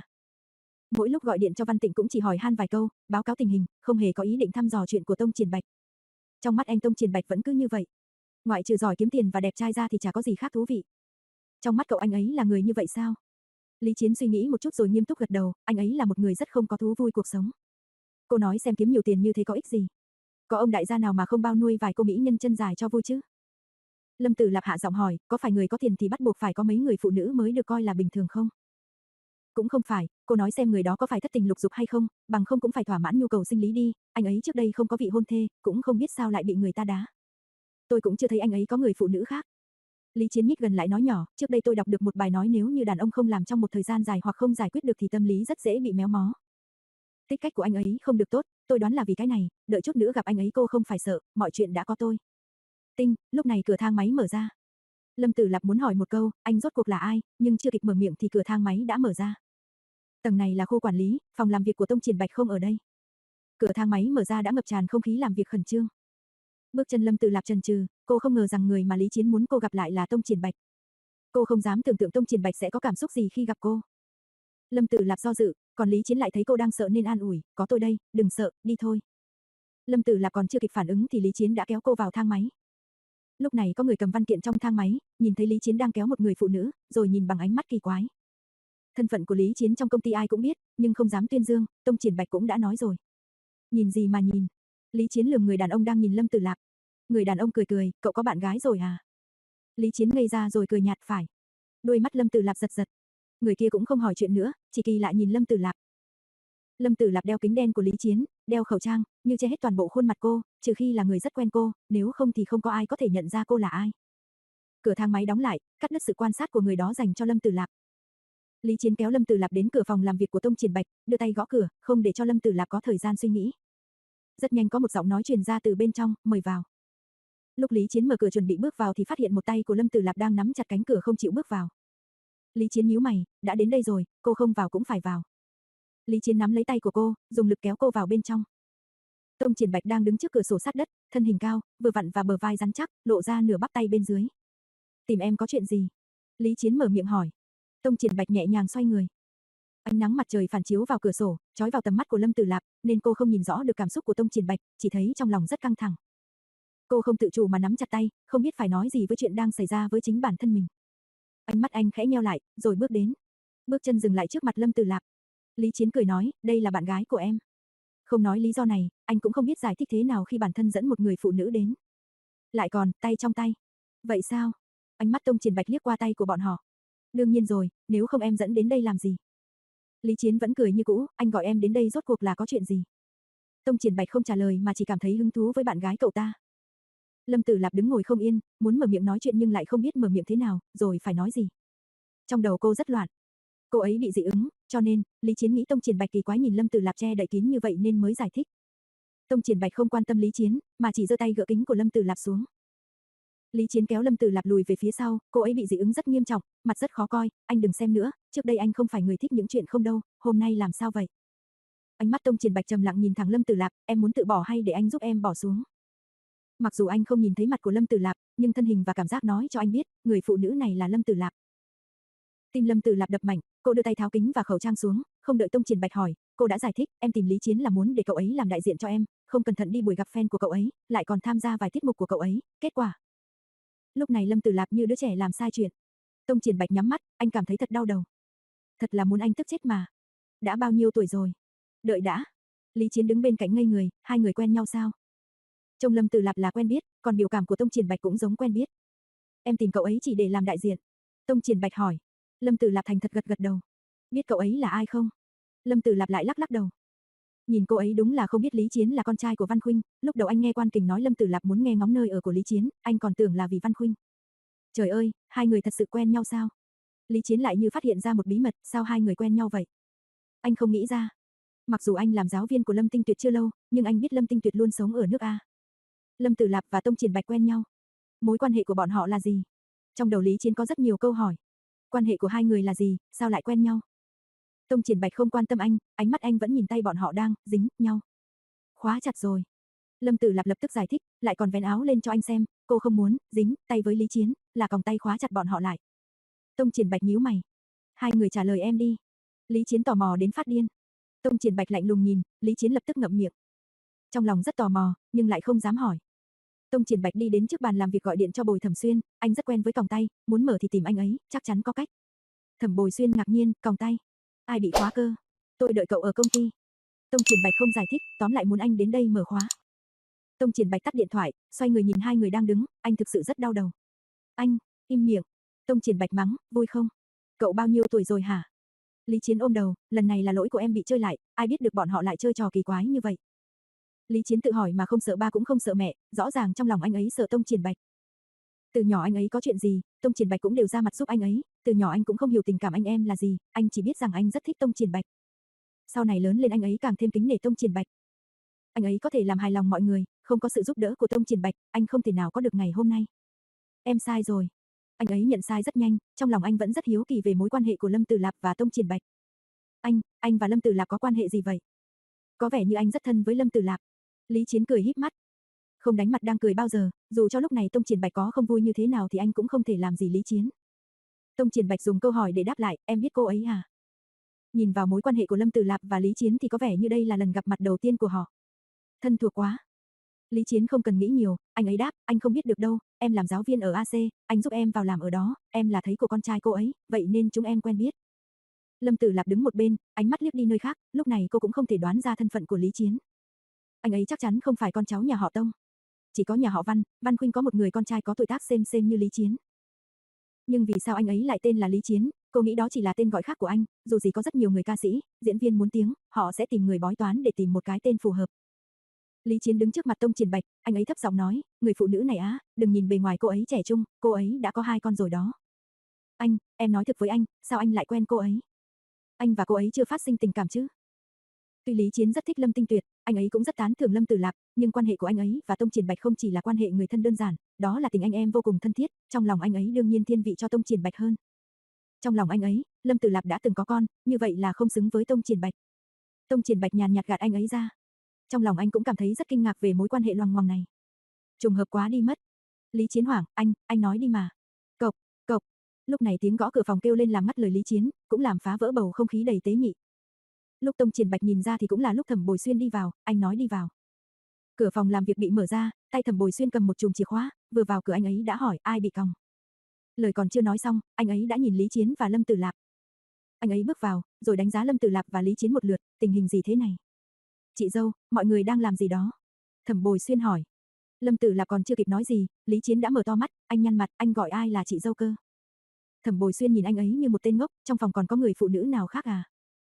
Mỗi lúc gọi điện cho Văn Tịnh cũng chỉ hỏi han vài câu, báo cáo tình hình, không hề có ý định thăm dò chuyện của Tông Triển Bạch. Trong mắt anh Tông Triển Bạch vẫn cứ như vậy. Ngoại trừ giỏi kiếm tiền và đẹp trai ra thì chả có gì khác thú vị. Trong mắt cậu anh ấy là người như vậy sao? Lý Chiến suy nghĩ một chút rồi nghiêm túc gật đầu, anh ấy là một người rất không có thú vui cuộc sống. Cô nói xem kiếm nhiều tiền như thế có ích gì? Có ông đại gia nào mà không bao nuôi vài cô mỹ nhân chân dài cho vui chứ? Lâm Tử Lạp hạ giọng hỏi, có phải người có tiền thì bắt buộc phải có mấy người phụ nữ mới được coi là bình thường không? Cũng không phải, cô nói xem người đó có phải thất tình lục dục hay không, bằng không cũng phải thỏa mãn nhu cầu sinh lý đi, anh ấy trước đây không có vị hôn thê, cũng không biết sao lại bị người ta đá. Tôi cũng chưa thấy anh ấy có người phụ nữ khác. Lý Chiến nhích gần lại nói nhỏ, trước đây tôi đọc được một bài nói nếu như đàn ông không làm trong một thời gian dài hoặc không giải quyết được thì tâm lý rất dễ bị méo mó. Tích cách của anh ấy không được tốt, tôi đoán là vì cái này, đợi chút nữa gặp anh ấy cô không phải sợ, mọi chuyện đã có tôi. Tinh, lúc này cửa thang máy mở ra. Lâm Tử Lạp muốn hỏi một câu, anh rốt cuộc là ai, nhưng chưa kịp mở miệng thì cửa thang máy đã mở ra. Tầng này là khu quản lý, phòng làm việc của Tông Triển Bạch không ở đây. Cửa thang máy mở ra đã ngập tràn không khí làm việc khẩn trương. Bước chân Lâm Tử Lạp chần chừ, cô không ngờ rằng người mà Lý Chiến muốn cô gặp lại là Tông Triển Bạch. Cô không dám tưởng tượng Tông Triển Bạch sẽ có cảm xúc gì khi gặp cô. Lâm Tử Lạp do dự, còn Lý Chiến lại thấy cô đang sợ nên an ủi, có tôi đây, đừng sợ, đi thôi. Lâm Tử Lạp còn chưa kịp phản ứng thì Lý Chiến đã kéo cô vào thang máy. Lúc này có người cầm văn kiện trong thang máy, nhìn thấy Lý Chiến đang kéo một người phụ nữ, rồi nhìn bằng ánh mắt kỳ quái. Thân phận của Lý Chiến trong công ty ai cũng biết, nhưng không dám tuyên dương, Tông Triển Bạch cũng đã nói rồi. Nhìn gì mà nhìn? Lý Chiến lườm người đàn ông đang nhìn Lâm Tử Lạp. Người đàn ông cười cười, cậu có bạn gái rồi à? Lý Chiến ngây ra rồi cười nhạt, phải. Đôi mắt Lâm Tử Lạp giật giật. Người kia cũng không hỏi chuyện nữa, chỉ kỳ lạ nhìn Lâm Tử Lạp. Lâm Tử Lạp đeo kính đen của Lý Chiến, đeo khẩu trang, như che hết toàn bộ khuôn mặt cô, trừ khi là người rất quen cô, nếu không thì không có ai có thể nhận ra cô là ai. Cửa thang máy đóng lại, cắt đứt sự quan sát của người đó dành cho Lâm Tử Lạp. Lý Chiến kéo Lâm Tử Lạp đến cửa phòng làm việc của Tông Triển Bạch, đưa tay gõ cửa, không để cho Lâm Tử Lạp có thời gian suy nghĩ. Rất nhanh có một giọng nói truyền ra từ bên trong, mời vào. Lúc Lý Chiến mở cửa chuẩn bị bước vào thì phát hiện một tay của Lâm Tử Lạp đang nắm chặt cánh cửa không chịu bước vào. Lý Chiến nhíu mày, đã đến đây rồi, cô không vào cũng phải vào. Lý Chiến nắm lấy tay của cô, dùng lực kéo cô vào bên trong. Tông Triển Bạch đang đứng trước cửa sổ sát đất, thân hình cao, vừa vặn và bờ vai rắn chắc, lộ ra nửa bắp tay bên dưới. Tìm em có chuyện gì? Lý Chiến mở miệng hỏi. Tông Triển Bạch nhẹ nhàng xoay người. Ánh nắng mặt trời phản chiếu vào cửa sổ, chói vào tầm mắt của Lâm Tử Lạp, nên cô không nhìn rõ được cảm xúc của Tông Triển Bạch, chỉ thấy trong lòng rất căng thẳng. Cô không tự chủ mà nắm chặt tay, không biết phải nói gì với chuyện đang xảy ra với chính bản thân mình. Ánh mắt anh khẽ nheo lại, rồi bước đến. Bước chân dừng lại trước mặt Lâm Tử Lạp. Lý Chiến cười nói, đây là bạn gái của em. Không nói lý do này, anh cũng không biết giải thích thế nào khi bản thân dẫn một người phụ nữ đến. Lại còn, tay trong tay. Vậy sao? Ánh mắt Tông Triển Bạch liếc qua tay của bọn họ. Đương nhiên rồi, nếu không em dẫn đến đây làm gì? Lý Chiến vẫn cười như cũ, anh gọi em đến đây rốt cuộc là có chuyện gì? Tông Triển Bạch không trả lời mà chỉ cảm thấy hứng thú với bạn gái cậu ta. Lâm Tử Lạp đứng ngồi không yên, muốn mở miệng nói chuyện nhưng lại không biết mở miệng thế nào, rồi phải nói gì. Trong đầu cô rất loạn. Cô ấy bị dị ứng, cho nên, Lý Chiến nghĩ Tông Triển Bạch kỳ quái nhìn Lâm Tử Lạp che đậy kín như vậy nên mới giải thích. Tông Triển Bạch không quan tâm Lý Chiến, mà chỉ giơ tay gỡ kính của Lâm Tử Lạp xuống. Lý Chiến kéo Lâm Tử Lạp lùi về phía sau, cô ấy bị dị ứng rất nghiêm trọng, mặt rất khó coi, anh đừng xem nữa, trước đây anh không phải người thích những chuyện không đâu, hôm nay làm sao vậy? Ánh mắt Tông Triển Bạch trầm lặng nhìn thẳng Lâm Tử Lạp, em muốn tự bỏ hay để anh giúp em bỏ xuống? Mặc dù anh không nhìn thấy mặt của Lâm Tử Lạp, nhưng thân hình và cảm giác nói cho anh biết, người phụ nữ này là Lâm Tử Lạp. Tim Lâm Tử Lạp đập mạnh, cô đưa tay tháo kính và khẩu trang xuống, không đợi Tông Triển Bạch hỏi, cô đã giải thích, em tìm Lý Chiến là muốn để cậu ấy làm đại diện cho em, không cẩn thận đi buổi gặp fan của cậu ấy, lại còn tham gia vài tiết mục của cậu ấy, kết quả. Lúc này Lâm Tử Lạp như đứa trẻ làm sai chuyện. Tông Triển Bạch nhắm mắt, anh cảm thấy thật đau đầu. Thật là muốn anh tức chết mà. Đã bao nhiêu tuổi rồi? Đợi đã. Lý Chiến đứng bên cạnh ngây người, hai người quen nhau sao? Trông Lâm Tử Lạp là quen biết, còn biểu cảm của Tông Triển Bạch cũng giống quen biết. Em tìm cậu ấy chỉ để làm đại diện. Tông Triển Bạch hỏi. Lâm Tử Lạp thành thật gật gật đầu. Biết cậu ấy là ai không? Lâm Tử Lạp lại lắc lắc đầu. Nhìn cô ấy đúng là không biết Lý Chiến là con trai của Văn Khuynh, lúc đầu anh nghe Quan Kình nói Lâm Tử Lạp muốn nghe ngóng nơi ở của Lý Chiến, anh còn tưởng là vì Văn Khuynh. Trời ơi, hai người thật sự quen nhau sao? Lý Chiến lại như phát hiện ra một bí mật, sao hai người quen nhau vậy? Anh không nghĩ ra. Mặc dù anh làm giáo viên của Lâm Tinh Tuyệt chưa lâu, nhưng anh biết Lâm Tinh Tuyệt luôn sống ở nước A. Lâm Tử Lạp và Tông Triển Bạch quen nhau. Mối quan hệ của bọn họ là gì? Trong đầu Lý Chiến có rất nhiều câu hỏi. Quan hệ của hai người là gì, sao lại quen nhau? Tông Triển Bạch không quan tâm anh, ánh mắt anh vẫn nhìn tay bọn họ đang dính nhau. Khóa chặt rồi. Lâm Tử Lạp lập tức giải thích, lại còn vén áo lên cho anh xem, cô không muốn dính tay với Lý Chiến, là còng tay khóa chặt bọn họ lại. Tông Triển Bạch nhíu mày. Hai người trả lời em đi. Lý Chiến tò mò đến phát điên. Tông Triển Bạch lạnh lùng nhìn, Lý Chiến lập tức ngậm miệng. Trong lòng rất tò mò, nhưng lại không dám hỏi. Tông Triển Bạch đi đến trước bàn làm việc gọi điện cho Bồi Thẩm Xuyên, anh rất quen với còng tay, muốn mở thì tìm anh ấy, chắc chắn có cách. Thẩm Bồi Xuyên ngạc nhiên, còng tay? Ai bị khóa cơ? Tôi đợi cậu ở công ty. Tông Triển Bạch không giải thích, tóm lại muốn anh đến đây mở khóa. Tông Triển Bạch tắt điện thoại, xoay người nhìn hai người đang đứng, anh thực sự rất đau đầu. Anh, im miệng. Tông Triển Bạch mắng, vui không? Cậu bao nhiêu tuổi rồi hả? Lý Chiến ôm đầu, lần này là lỗi của em bị chơi lại, ai biết được bọn họ lại chơi trò kỳ quái như vậy. Lý Chiến tự hỏi mà không sợ ba cũng không sợ mẹ, rõ ràng trong lòng anh ấy sợ Tông Triển Bạch. Từ nhỏ anh ấy có chuyện gì, Tông Triển Bạch cũng đều ra mặt giúp anh ấy, từ nhỏ anh cũng không hiểu tình cảm anh em là gì, anh chỉ biết rằng anh rất thích Tông Triển Bạch. Sau này lớn lên anh ấy càng thêm kính nể Tông Triển Bạch. Anh ấy có thể làm hài lòng mọi người, không có sự giúp đỡ của Tông Triển Bạch, anh không thể nào có được ngày hôm nay. Em sai rồi. Anh ấy nhận sai rất nhanh, trong lòng anh vẫn rất hiếu kỳ về mối quan hệ của Lâm Tử Lạp và Tông Triển Bạch. Anh, anh và Lâm Tử Lạp có quan hệ gì vậy? Có vẻ như anh rất thân với Lâm Tử Lạp. Lý Chiến cười híp mắt. Không đánh mặt đang cười bao giờ, dù cho lúc này Tông Triển Bạch có không vui như thế nào thì anh cũng không thể làm gì Lý Chiến. Tông Triển Bạch dùng câu hỏi để đáp lại, em biết cô ấy à? Nhìn vào mối quan hệ của Lâm Tử Lạp và Lý Chiến thì có vẻ như đây là lần gặp mặt đầu tiên của họ. Thân thuộc quá. Lý Chiến không cần nghĩ nhiều, anh ấy đáp, anh không biết được đâu, em làm giáo viên ở a xê, anh giúp em vào làm ở đó, em là thấy của con trai cô ấy, vậy nên chúng em quen biết. Lâm Tử Lạp đứng một bên, ánh mắt liếc đi nơi khác, lúc này cô cũng không thể đoán ra thân phận của Lý Chiến. Anh ấy chắc chắn không phải con cháu nhà họ Tông. Chỉ có nhà họ Văn, Văn Khuynh có một người con trai có tuổi tác xem xem như Lý Chiến. Nhưng vì sao anh ấy lại tên là Lý Chiến, cô nghĩ đó chỉ là tên gọi khác của anh, dù gì có rất nhiều người ca sĩ, diễn viên muốn tiếng, họ sẽ tìm người bói toán để tìm một cái tên phù hợp. Lý Chiến đứng trước mặt Tông Triển Bạch, anh ấy thấp giọng nói, người phụ nữ này á, đừng nhìn bề ngoài cô ấy trẻ trung, cô ấy đã có hai con rồi đó. Anh, em nói thực với anh, sao anh lại quen cô ấy? Anh và cô ấy chưa phát sinh tình cảm chứ? Tuy Lý Chiến rất thích Lâm Tinh Tuyệt, anh ấy cũng rất tán thưởng Lâm Tử Lạp, nhưng quan hệ của anh ấy và Tông Triển Bạch không chỉ là quan hệ người thân đơn giản, đó là tình anh em vô cùng thân thiết, trong lòng anh ấy đương nhiên thiên vị cho Tông Triển Bạch hơn. Trong lòng anh ấy, Lâm Tử Lạp đã từng có con, như vậy là không xứng với Tông Triển Bạch. Tông Triển Bạch nhàn nhạt gạt anh ấy ra. Trong lòng anh cũng cảm thấy rất kinh ngạc về mối quan hệ loằng ngoằng này. Trùng hợp quá đi mất. Lý Chiến hoảng, anh, anh nói đi mà. Cộc, cộc. Lúc này tiếng gõ cửa phòng kêu lên làm ngắt lời Lý Chiến, cũng làm phá vỡ bầu không khí đầy tế nhị. Lúc Tông Triển Bạch nhìn ra thì cũng là lúc Thẩm Bồi Xuyên đi vào, anh nói đi vào. Cửa phòng làm việc bị mở ra, tay Thẩm Bồi Xuyên cầm một chùm chìa khóa, vừa vào cửa anh ấy đã hỏi ai bị còng. Lời còn chưa nói xong, anh ấy đã nhìn Lý Chiến và Lâm Tử Lạp. Anh ấy bước vào, rồi đánh giá Lâm Tử Lạp và Lý Chiến một lượt, tình hình gì thế này? Chị dâu, mọi người đang làm gì đó? Thẩm Bồi Xuyên hỏi. Lâm Tử Lạp còn chưa kịp nói gì, Lý Chiến đã mở to mắt, anh nhăn mặt, anh gọi ai là chị dâu cơ? Thẩm Bồi Xuyên nhìn anh ấy như một tên ngốc, trong phòng còn có người phụ nữ nào khác à?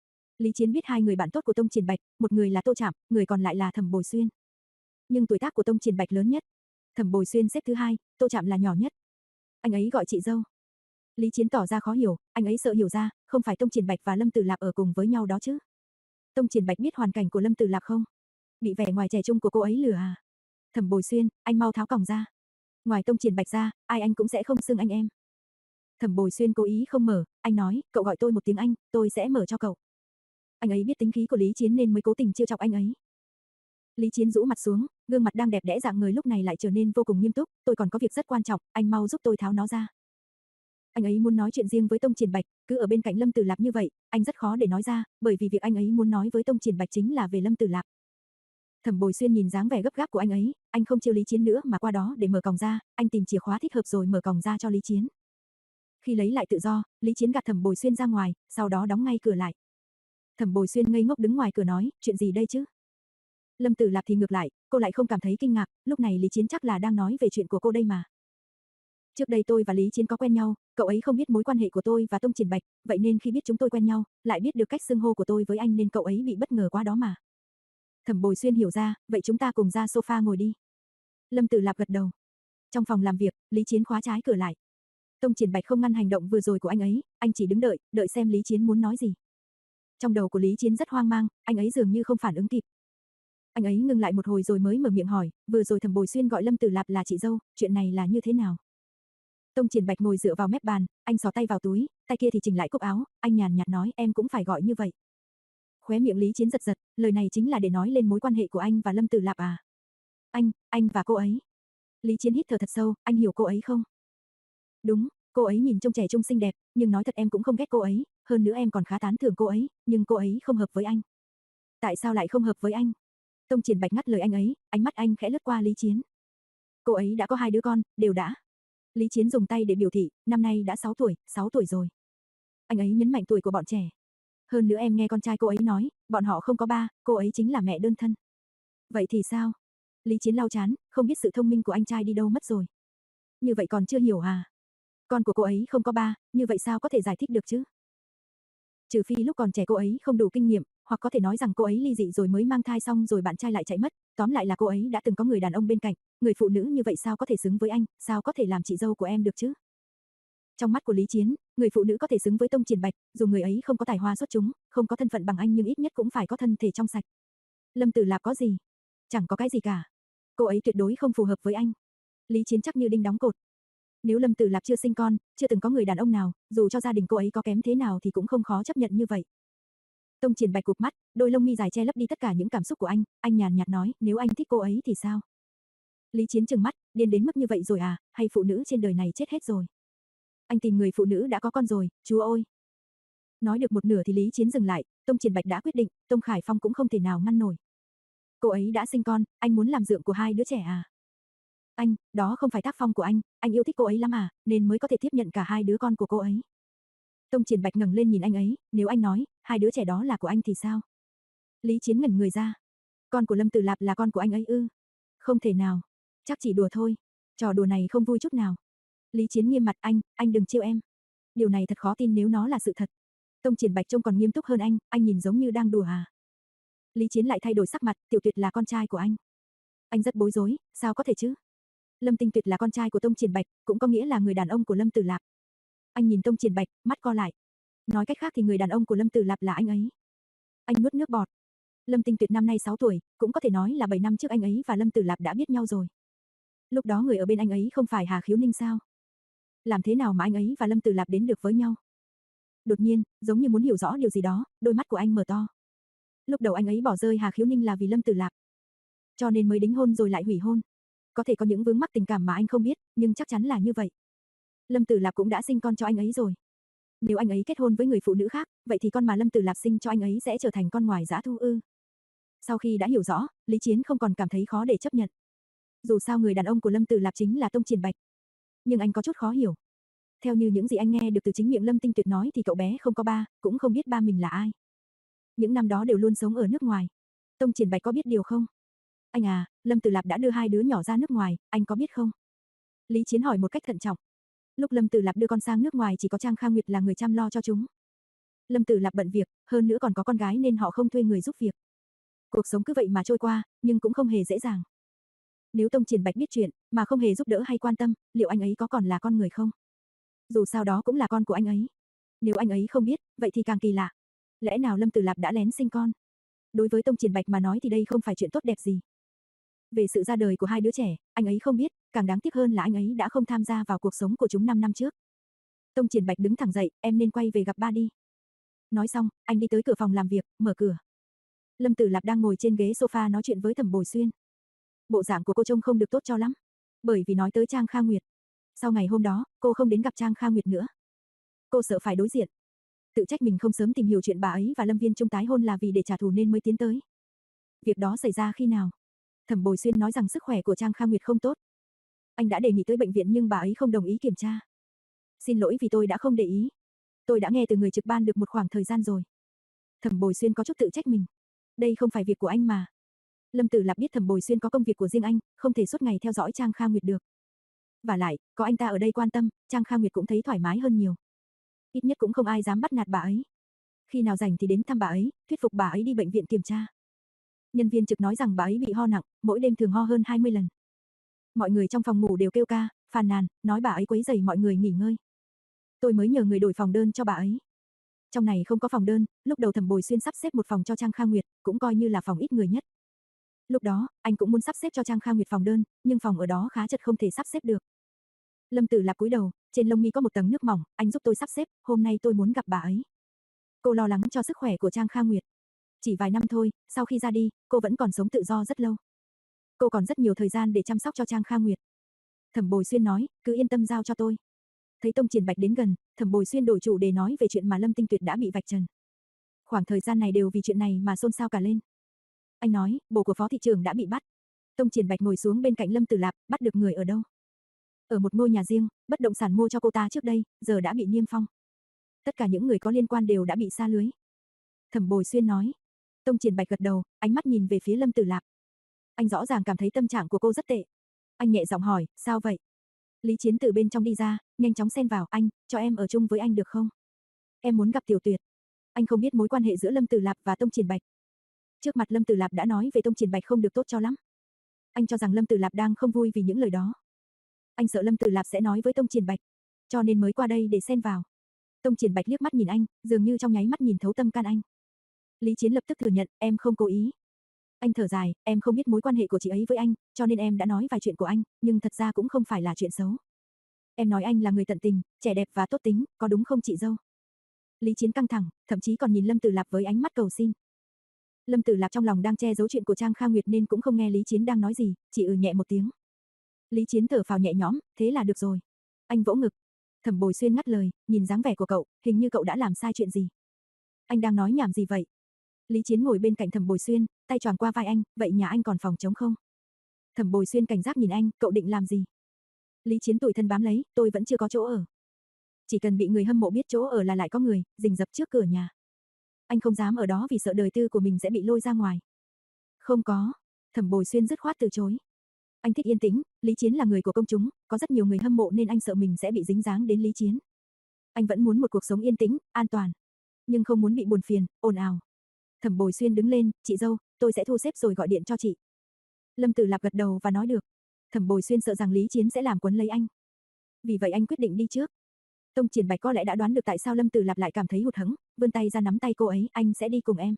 Lý Chiến biết hai người bạn tốt của Tông Triển Bạch, một người là Tô Trạm, người còn lại là Thẩm Bồi Xuyên. Nhưng tuổi tác của Tông Triển Bạch lớn nhất. Thẩm Bồi Xuyên xếp thứ hai, Tô Trạm là nhỏ nhất. Anh ấy gọi chị dâu. Lý Chiến tỏ ra khó hiểu, anh ấy sợ hiểu ra, không phải Tông Triển Bạch và Lâm Tử Lạp ở cùng với nhau đó chứ? Tông Triển Bạch biết hoàn cảnh của Lâm Tử Lạp không? Bị vẻ ngoài trẻ trung của cô ấy lừa à? Thẩm Bồi Xuyên, anh mau tháo còng ra. Ngoài Tông Triển Bạch ra, ai anh cũng sẽ không xưng anh em. Thẩm Bồi Xuyên cố ý không mở, anh nói, cậu gọi tôi một tiếng anh, tôi sẽ mở cho cậu. Anh ấy biết tính khí của Lý Chiến nên mới cố tình trêu chọc anh ấy. Lý Chiến rũ mặt xuống, gương mặt đang đẹp đẽ dạng người lúc này lại trở nên vô cùng nghiêm túc, tôi còn có việc rất quan trọng, anh mau giúp tôi tháo nó ra. Anh ấy muốn nói chuyện riêng với Tông Triển Bạch, cứ ở bên cạnh Lâm Tử Lạp như vậy, anh rất khó để nói ra, bởi vì việc anh ấy muốn nói với Tông Triển Bạch chính là về Lâm Tử Lạp. Thẩm Bồi Xuyên nhìn dáng vẻ gấp gáp của anh ấy, anh không chiêu Lý Chiến nữa mà qua đó để mở còng ra, anh tìm chìa khóa thích hợp rồi mở còng ra cho Lý Chiến. Khi lấy lại tự do, Lý Chiến gạt Thẩm Bồi Xuyên ra ngoài, sau đó đóng ngay cửa lại. Thẩm Bồi Xuyên ngây ngốc đứng ngoài cửa nói, chuyện gì đây chứ? Lâm Tử Lạp thì ngược lại, cô lại không cảm thấy kinh ngạc, lúc này Lý Chiến chắc là đang nói về chuyện của cô đây mà. Trước đây tôi và Lý Chiến có quen nhau, cậu ấy không biết mối quan hệ của tôi và Tông Triển Bạch, vậy nên khi biết chúng tôi quen nhau, lại biết được cách xưng hô của tôi với anh nên cậu ấy bị bất ngờ quá đó mà. Thẩm Bồi Xuyên hiểu ra, vậy chúng ta cùng ra sofa ngồi đi. Lâm Tử Lạp gật đầu. Trong phòng làm việc, Lý Chiến khóa trái cửa lại. Tông Triển Bạch không ngăn hành động vừa rồi của anh ấy, anh chỉ đứng đợi, đợi xem Lý Chiến muốn nói gì. Trong đầu của Lý Chiến rất hoang mang, anh ấy dường như không phản ứng kịp. Anh ấy ngừng lại một hồi rồi mới mở miệng hỏi, vừa rồi Thẩm Bồi Xuyên gọi Lâm Tử Lạp là chị dâu, chuyện này là như thế nào? Tông Triển Bạch ngồi dựa vào mép bàn, anh xỏ tay vào túi, tay kia thì chỉnh lại cúc áo, anh nhàn nhạt nói em cũng phải gọi như vậy. Khóe miệng Lý Chiến giật giật, lời này chính là để nói lên mối quan hệ của anh và Lâm Tử Lạp à? Anh, anh và cô ấy. Lý Chiến hít thở thật sâu, anh hiểu cô ấy không? Đúng, cô ấy nhìn trông trẻ trung xinh đẹp, nhưng nói thật em cũng không ghét cô ấy, hơn nữa em còn khá tán thưởng cô ấy, nhưng cô ấy không hợp với anh. Tại sao lại không hợp với anh? Tông Triển Bạch ngắt lời anh ấy, ánh mắt anh khẽ lướt qua Lý Chiến. Cô ấy đã có hai đứa con, đều đã. Lý Chiến dùng tay để biểu thị, năm nay đã sáu tuổi, sáu tuổi rồi. Anh ấy nhấn mạnh tuổi của bọn trẻ. Hơn nữa em nghe con trai cô ấy nói, bọn họ không có ba, cô ấy chính là mẹ đơn thân. Vậy thì sao? Lý Chiến lau chán, không biết sự thông minh của anh trai đi đâu mất rồi. Như vậy còn chưa hiểu à? Con của cô ấy không có ba, như vậy sao có thể giải thích được chứ? Trừ phi lúc còn trẻ cô ấy không đủ kinh nghiệm, hoặc có thể nói rằng cô ấy ly dị rồi mới mang thai xong rồi bạn trai lại chạy mất, tóm lại là cô ấy đã từng có người đàn ông bên cạnh, người phụ nữ như vậy sao có thể xứng với anh, sao có thể làm chị dâu của em được chứ? Trong mắt của Lý Chiến, người phụ nữ có thể xứng với Tông Triển Bạch, dù người ấy không có tài hoa xuất chúng, không có thân phận bằng anh nhưng ít nhất cũng phải có thân thể trong sạch. Lâm Tử Lạp có gì? Chẳng có cái gì cả. Cô ấy tuyệt đối không phù hợp với anh. Lý Chiến chắc như đinh đóng cột. Nếu Lâm Tử Lạp chưa sinh con, chưa từng có người đàn ông nào, dù cho gia đình cô ấy có kém thế nào thì cũng không khó chấp nhận như vậy. Tông Triển Bạch cụp mắt, đôi lông mi dài che lấp đi tất cả những cảm xúc của anh, anh nhàn nhạt nói, nếu anh thích cô ấy thì sao? Lý Chiến trừng mắt, điên đến mức như vậy rồi à, hay phụ nữ trên đời này chết hết rồi? Anh tìm người phụ nữ đã có con rồi, chúa ơi. Nói được một nửa thì Lý Chiến dừng lại, Tông Triển Bạch đã quyết định, Tông Khải Phong cũng không thể nào ngăn nổi. Cô ấy đã sinh con, anh muốn làm dượng của hai đứa trẻ à? Anh, đó không phải tác phong của anh, anh yêu thích cô ấy lắm à, nên mới có thể tiếp nhận cả hai đứa con của cô ấy. Tông Triển Bạch ngẩng lên nhìn anh ấy, nếu anh nói, hai đứa trẻ đó là của anh thì sao? Lý Chiến ngẩn người ra. Con của Lâm Tử Lạp là con của anh ấy ư? Không thể nào, chắc chỉ đùa thôi, trò đùa này không vui chút nào. Lý Chiến nghiêm mặt, anh, anh đừng trêu em. Điều này thật khó tin nếu nó là sự thật. Tông Triển Bạch trông còn nghiêm túc hơn anh, anh nhìn giống như đang đùa à? Lý Chiến lại thay đổi sắc mặt, Tiểu Tuyệt là con trai của anh. Anh rất bối rối, sao có thể chứ? Lâm Tinh Tuyệt là con trai của Tông Triển Bạch, cũng có nghĩa là người đàn ông của Lâm Tử Lạp. Anh nhìn Tông Triển Bạch, mắt co lại. Nói cách khác thì người đàn ông của Lâm Tử Lạp là anh ấy. Anh nuốt nước bọt. Lâm Tinh Tuyệt năm nay sáu tuổi, cũng có thể nói là bảy năm trước anh ấy và Lâm Tử Lạp đã biết nhau rồi. Lúc đó người ở bên anh ấy không phải Hà Khiếu Ninh sao? Làm thế nào mà anh ấy và Lâm Tử Lạp đến được với nhau? Đột nhiên, giống như muốn hiểu rõ điều gì đó, đôi mắt của anh mở to. Lúc đầu anh ấy bỏ rơi Hà Khiếu Ninh là vì Lâm Tử Lạp, cho nên mới đính hôn rồi lại hủy hôn. Có thể có những vướng mắc tình cảm mà anh không biết, nhưng chắc chắn là như vậy. Lâm Tử Lạp cũng đã sinh con cho anh ấy rồi. Nếu anh ấy kết hôn với người phụ nữ khác, vậy thì con mà Lâm Tử Lạp sinh cho anh ấy sẽ trở thành con ngoài dã thu ư? Sau khi đã hiểu rõ, Lý Chiến không còn cảm thấy khó để chấp nhận. Dù sao người đàn ông của Lâm Tử Lạp chính là Tông Triển Bạch. Nhưng anh có chút khó hiểu. Theo như những gì anh nghe được từ chính miệng Lâm Tinh Tuyệt nói thì cậu bé không có ba, cũng không biết ba mình là ai. Những năm đó đều luôn sống ở nước ngoài. Tông Triển Bạch có biết điều không? Anh à, Lâm Tử Lạp đã đưa hai đứa nhỏ ra nước ngoài, anh có biết không? Lý Chiến hỏi một cách thận trọng. Lúc Lâm Tử Lạp đưa con sang nước ngoài chỉ có Trang Kha Nguyệt là người chăm lo cho chúng. Lâm Tử Lạp bận việc, hơn nữa còn có con gái nên họ không thuê người giúp việc. Cuộc sống cứ vậy mà trôi qua, nhưng cũng không hề dễ dàng. Nếu Tông Triển Bạch biết chuyện, mà không hề giúp đỡ hay quan tâm, liệu anh ấy có còn là con người không? Dù sao đó cũng là con của anh ấy. Nếu anh ấy không biết, vậy thì càng kỳ lạ. Lẽ nào Lâm Tử Lạp đã lén sinh con? Đối với Tông Triển Bạch mà nói thì đây không phải chuyện tốt đẹp gì. Về sự ra đời của hai đứa trẻ, anh ấy không biết, càng đáng tiếc hơn là anh ấy đã không tham gia vào cuộc sống của chúng năm năm trước. Tông Triển Bạch đứng thẳng dậy, em nên quay về gặp ba đi. Nói xong, anh đi tới cửa phòng làm việc, mở cửa. Lâm Tử Lạp đang ngồi trên ghế sofa nói chuyện với Thẩm Bồi Xuyên. Bộ dạng của cô trông không được tốt cho lắm, bởi vì nói tới Trang Kha Nguyệt. Sau ngày hôm đó, cô không đến gặp Trang Kha Nguyệt nữa. Cô sợ phải đối diện. Tự trách mình không sớm tìm hiểu chuyện bà ấy và Lâm Viên Trung tái hôn là vì để trả thù nên mới tiến tới. Việc đó xảy ra khi nào? Thẩm Bồi Xuyên nói rằng sức khỏe của Trang Kha Nguyệt không tốt. Anh đã đề nghị tới bệnh viện nhưng bà ấy không đồng ý kiểm tra. Xin lỗi vì tôi đã không để ý. Tôi đã nghe từ người trực ban được một khoảng thời gian rồi. Thẩm Bồi Xuyên có chút tự trách mình. Đây không phải việc của anh mà. Lâm Tử Lạp biết Thẩm Bồi Xuyên có công việc của riêng anh, không thể suốt ngày theo dõi Trang Kha Nguyệt được. Và lại, có anh ta ở đây quan tâm, Trang Kha Nguyệt cũng thấy thoải mái hơn nhiều. Ít nhất cũng không ai dám bắt nạt bà ấy. Khi nào rảnh thì đến thăm bà ấy, thuyết phục bà ấy đi bệnh viện kiểm tra. Nhân viên trực nói rằng bà ấy bị ho nặng, mỗi đêm thường ho hơn hai mươi lần. Mọi người trong phòng ngủ đều kêu ca, phàn nàn, nói bà ấy quấy rầy mọi người nghỉ ngơi. Tôi mới nhờ người đổi phòng đơn cho bà ấy. Trong này không có phòng đơn, lúc đầu Thẩm Bồi Xuyên sắp xếp một phòng cho Trang Kha Nguyệt, cũng coi như là phòng ít người nhất. Lúc đó, anh cũng muốn sắp xếp cho Trang Kha Nguyệt phòng đơn, nhưng phòng ở đó khá chật không thể sắp xếp được. Lâm Tử Lạp cúi đầu, trên lông mi có một tầng nước mỏng, anh giúp tôi sắp xếp, hôm nay tôi muốn gặp bà ấy. Cô lo lắng cho sức khỏe của Trang Kha Nguyệt. Chỉ vài năm thôi, sau khi ra đi, cô vẫn còn sống tự do rất lâu. Cô còn rất nhiều thời gian để chăm sóc cho Trang Kha Nguyệt. Thẩm Bồi Xuyên nói, cứ yên tâm giao cho tôi. Thấy Tông Triển Bạch đến gần, Thẩm Bồi Xuyên đổi chủ đề nói về chuyện mà Lâm Tinh Tuyệt đã bị vạch trần. Khoảng thời gian này đều vì chuyện này mà xôn xao cả lên. Anh nói, bồ của phó thị trưởng đã bị bắt. Tông Triển Bạch ngồi xuống bên cạnh Lâm Tử Lạp, bắt được người ở đâu? Ở một ngôi nhà riêng, bất động sản mua cho cô ta trước đây, giờ đã bị niêm phong. Tất cả những người có liên quan đều đã bị sa lưới. Thẩm Bồi Xuyên nói. Tông Triển Bạch gật đầu, ánh mắt nhìn về phía Lâm Tử Lạp. Anh rõ ràng cảm thấy tâm trạng của cô rất tệ. Anh nhẹ giọng hỏi, sao vậy? Lý Chiến từ bên trong đi ra, nhanh chóng xen vào, anh, cho em ở chung với anh được không? Em muốn gặp Tiểu Tuyệt. Anh không biết mối quan hệ giữa Lâm Tử Lạp và Tông Triển Bạch. Trước mặt Lâm Tử Lạp đã nói về Tông Triển Bạch không được tốt cho lắm. Anh cho rằng Lâm Tử Lạp đang không vui vì những lời đó. Anh sợ Lâm Tử Lạp sẽ nói với Tông Triển Bạch, cho nên mới qua đây để xen vào. Tông Triển Bạch liếc mắt nhìn anh, dường như trong nháy mắt nhìn thấu tâm can anh. Lý Chiến lập tức thừa nhận, em không cố ý. Anh thở dài, em không biết mối quan hệ của chị ấy với anh, cho nên em đã nói vài chuyện của anh, nhưng thật ra cũng không phải là chuyện xấu. Em nói anh là người tận tình, trẻ đẹp và tốt tính, có đúng không chị dâu? Lý Chiến căng thẳng, thậm chí còn nhìn Lâm Tử Lạp với ánh mắt cầu xin. Lâm Tử Lạp trong lòng đang che giấu chuyện của Trang Kha Nguyệt nên cũng không nghe Lý Chiến đang nói gì, chỉ ừ nhẹ một tiếng. Lý Chiến thở phào nhẹ nhõm, thế là được rồi. Anh vỗ ngực. Thẩm Bồi Xuyên ngắt lời, nhìn dáng vẻ của cậu, hình như cậu đã làm sai chuyện gì. Anh đang nói nhảm gì vậy? Lý Chiến ngồi bên cạnh Thẩm Bồi Xuyên, tay choàng qua vai anh, vậy nhà anh còn phòng trống không? Thẩm Bồi Xuyên cảnh giác nhìn anh, cậu định làm gì? Lý Chiến tủi thân bám lấy, tôi vẫn chưa có chỗ ở. Chỉ cần bị người hâm mộ biết chỗ ở là lại có người, rình rập trước cửa nhà. Anh không dám ở đó vì sợ đời tư của mình sẽ bị lôi ra ngoài. Không có. Thẩm Bồi Xuyên dứt khoát từ chối. Anh thích yên tĩnh, Lý Chiến là người của công chúng, có rất nhiều người hâm mộ nên anh sợ mình sẽ bị dính dáng đến Lý Chiến. Anh vẫn muốn một cuộc sống yên tĩnh, an toàn, nhưng không muốn bị buồn phiền, ồn ào. Thẩm Bồi Xuyên đứng lên, chị dâu, tôi sẽ thu xếp rồi gọi điện cho chị. Lâm Tử Lạp gật đầu và nói được. Thẩm Bồi Xuyên sợ rằng Lý Chiến sẽ làm quấn lấy anh. Vì vậy anh quyết định đi trước. Tông Triển Bạch có lẽ đã đoán được tại sao Lâm Tử Lạp lại cảm thấy hụt hẫng, vươn tay ra nắm tay cô ấy, anh sẽ đi cùng em.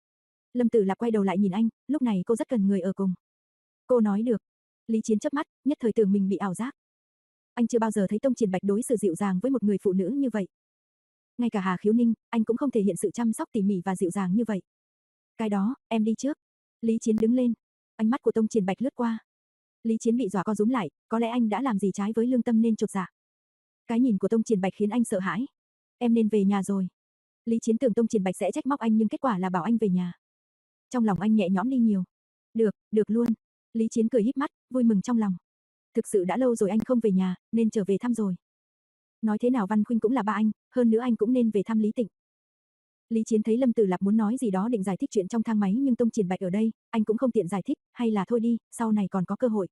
Lâm Tử Lạp quay đầu lại nhìn anh, lúc này cô rất cần người ở cùng. Cô nói được. Lý Chiến chớp mắt, nhất thời tưởng mình bị ảo giác. Anh chưa bao giờ thấy Tông Triển Bạch đối xử dịu dàng với một người phụ nữ như vậy. Ngay cả Hà Khiếu Ninh, anh cũng không thể hiện sự chăm sóc tỉ mỉ và dịu dàng như vậy. Cái đó, em đi trước. Lý Chiến đứng lên. Ánh mắt của Tông Triển Bạch lướt qua. Lý Chiến bị dọa co rúm lại, có lẽ anh đã làm gì trái với lương tâm nên chột dạ. Cái nhìn của Tông Triển Bạch khiến anh sợ hãi. Em nên về nhà rồi. Lý Chiến tưởng Tông Triển Bạch sẽ trách móc anh nhưng kết quả là bảo anh về nhà. Trong lòng anh nhẹ nhõm đi nhiều. Được, được luôn. Lý Chiến cười híp mắt, vui mừng trong lòng. Thực sự đã lâu rồi anh không về nhà, nên trở về thăm rồi. Nói thế nào Văn Khuynh cũng là ba anh, hơn nữa anh cũng nên về thăm Lý Tịnh. Lý Chiến thấy Lâm Tử Lạp muốn nói gì đó định giải thích chuyện trong thang máy nhưng Tông Triển Bạch ở đây, anh cũng không tiện giải thích, hay là thôi đi, sau này còn có cơ hội.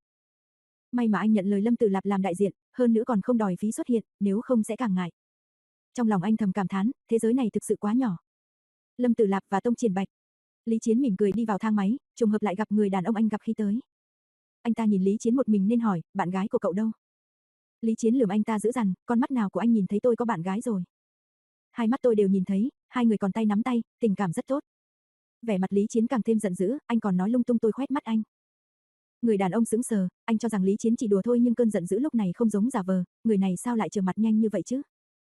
May mà anh nhận lời Lâm Tử Lạp làm đại diện, hơn nữa còn không đòi phí xuất hiện, nếu không sẽ càng ngại. Trong lòng anh thầm cảm thán, thế giới này thực sự quá nhỏ. Lâm Tử Lạp và Tông Triển Bạch. Lý Chiến mỉm cười đi vào thang máy, trùng hợp lại gặp người đàn ông anh gặp khi tới. Anh ta nhìn Lý Chiến một mình nên hỏi, bạn gái của cậu đâu? Lý Chiến lườm anh ta dữ dằn, con mắt nào của anh nhìn thấy tôi có bạn gái rồi? Hai mắt tôi đều nhìn thấy, hai người còn tay nắm tay, tình cảm rất tốt. Vẻ mặt Lý Chiến càng thêm giận dữ, anh còn nói lung tung tôi khoét mắt anh. Người đàn ông sững sờ, anh cho rằng Lý Chiến chỉ đùa thôi nhưng cơn giận dữ lúc này không giống giả vờ, người này sao lại trở mặt nhanh như vậy chứ?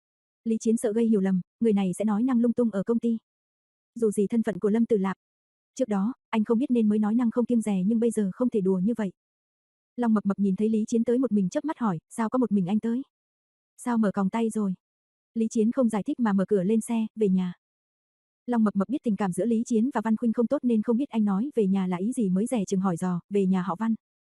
Lý Chiến sợ gây hiểu lầm, người này sẽ nói năng lung tung ở công ty. Dù gì thân phận của Lâm Tử Lạp. Trước đó, anh không biết nên mới nói năng không kiêng dè nhưng bây giờ không thể đùa như vậy. Long Mập Mập nhìn thấy Lý Chiến tới một mình chớp mắt hỏi, sao có một mình anh tới? Sao mở còng tay rồi? Lý Chiến không giải thích mà mở cửa lên xe, về nhà. Long Mập Mập biết tình cảm giữa Lý Chiến và Văn Khuynh không tốt nên không biết anh nói về nhà là ý gì mới dè chừng hỏi dò, về nhà họ Văn.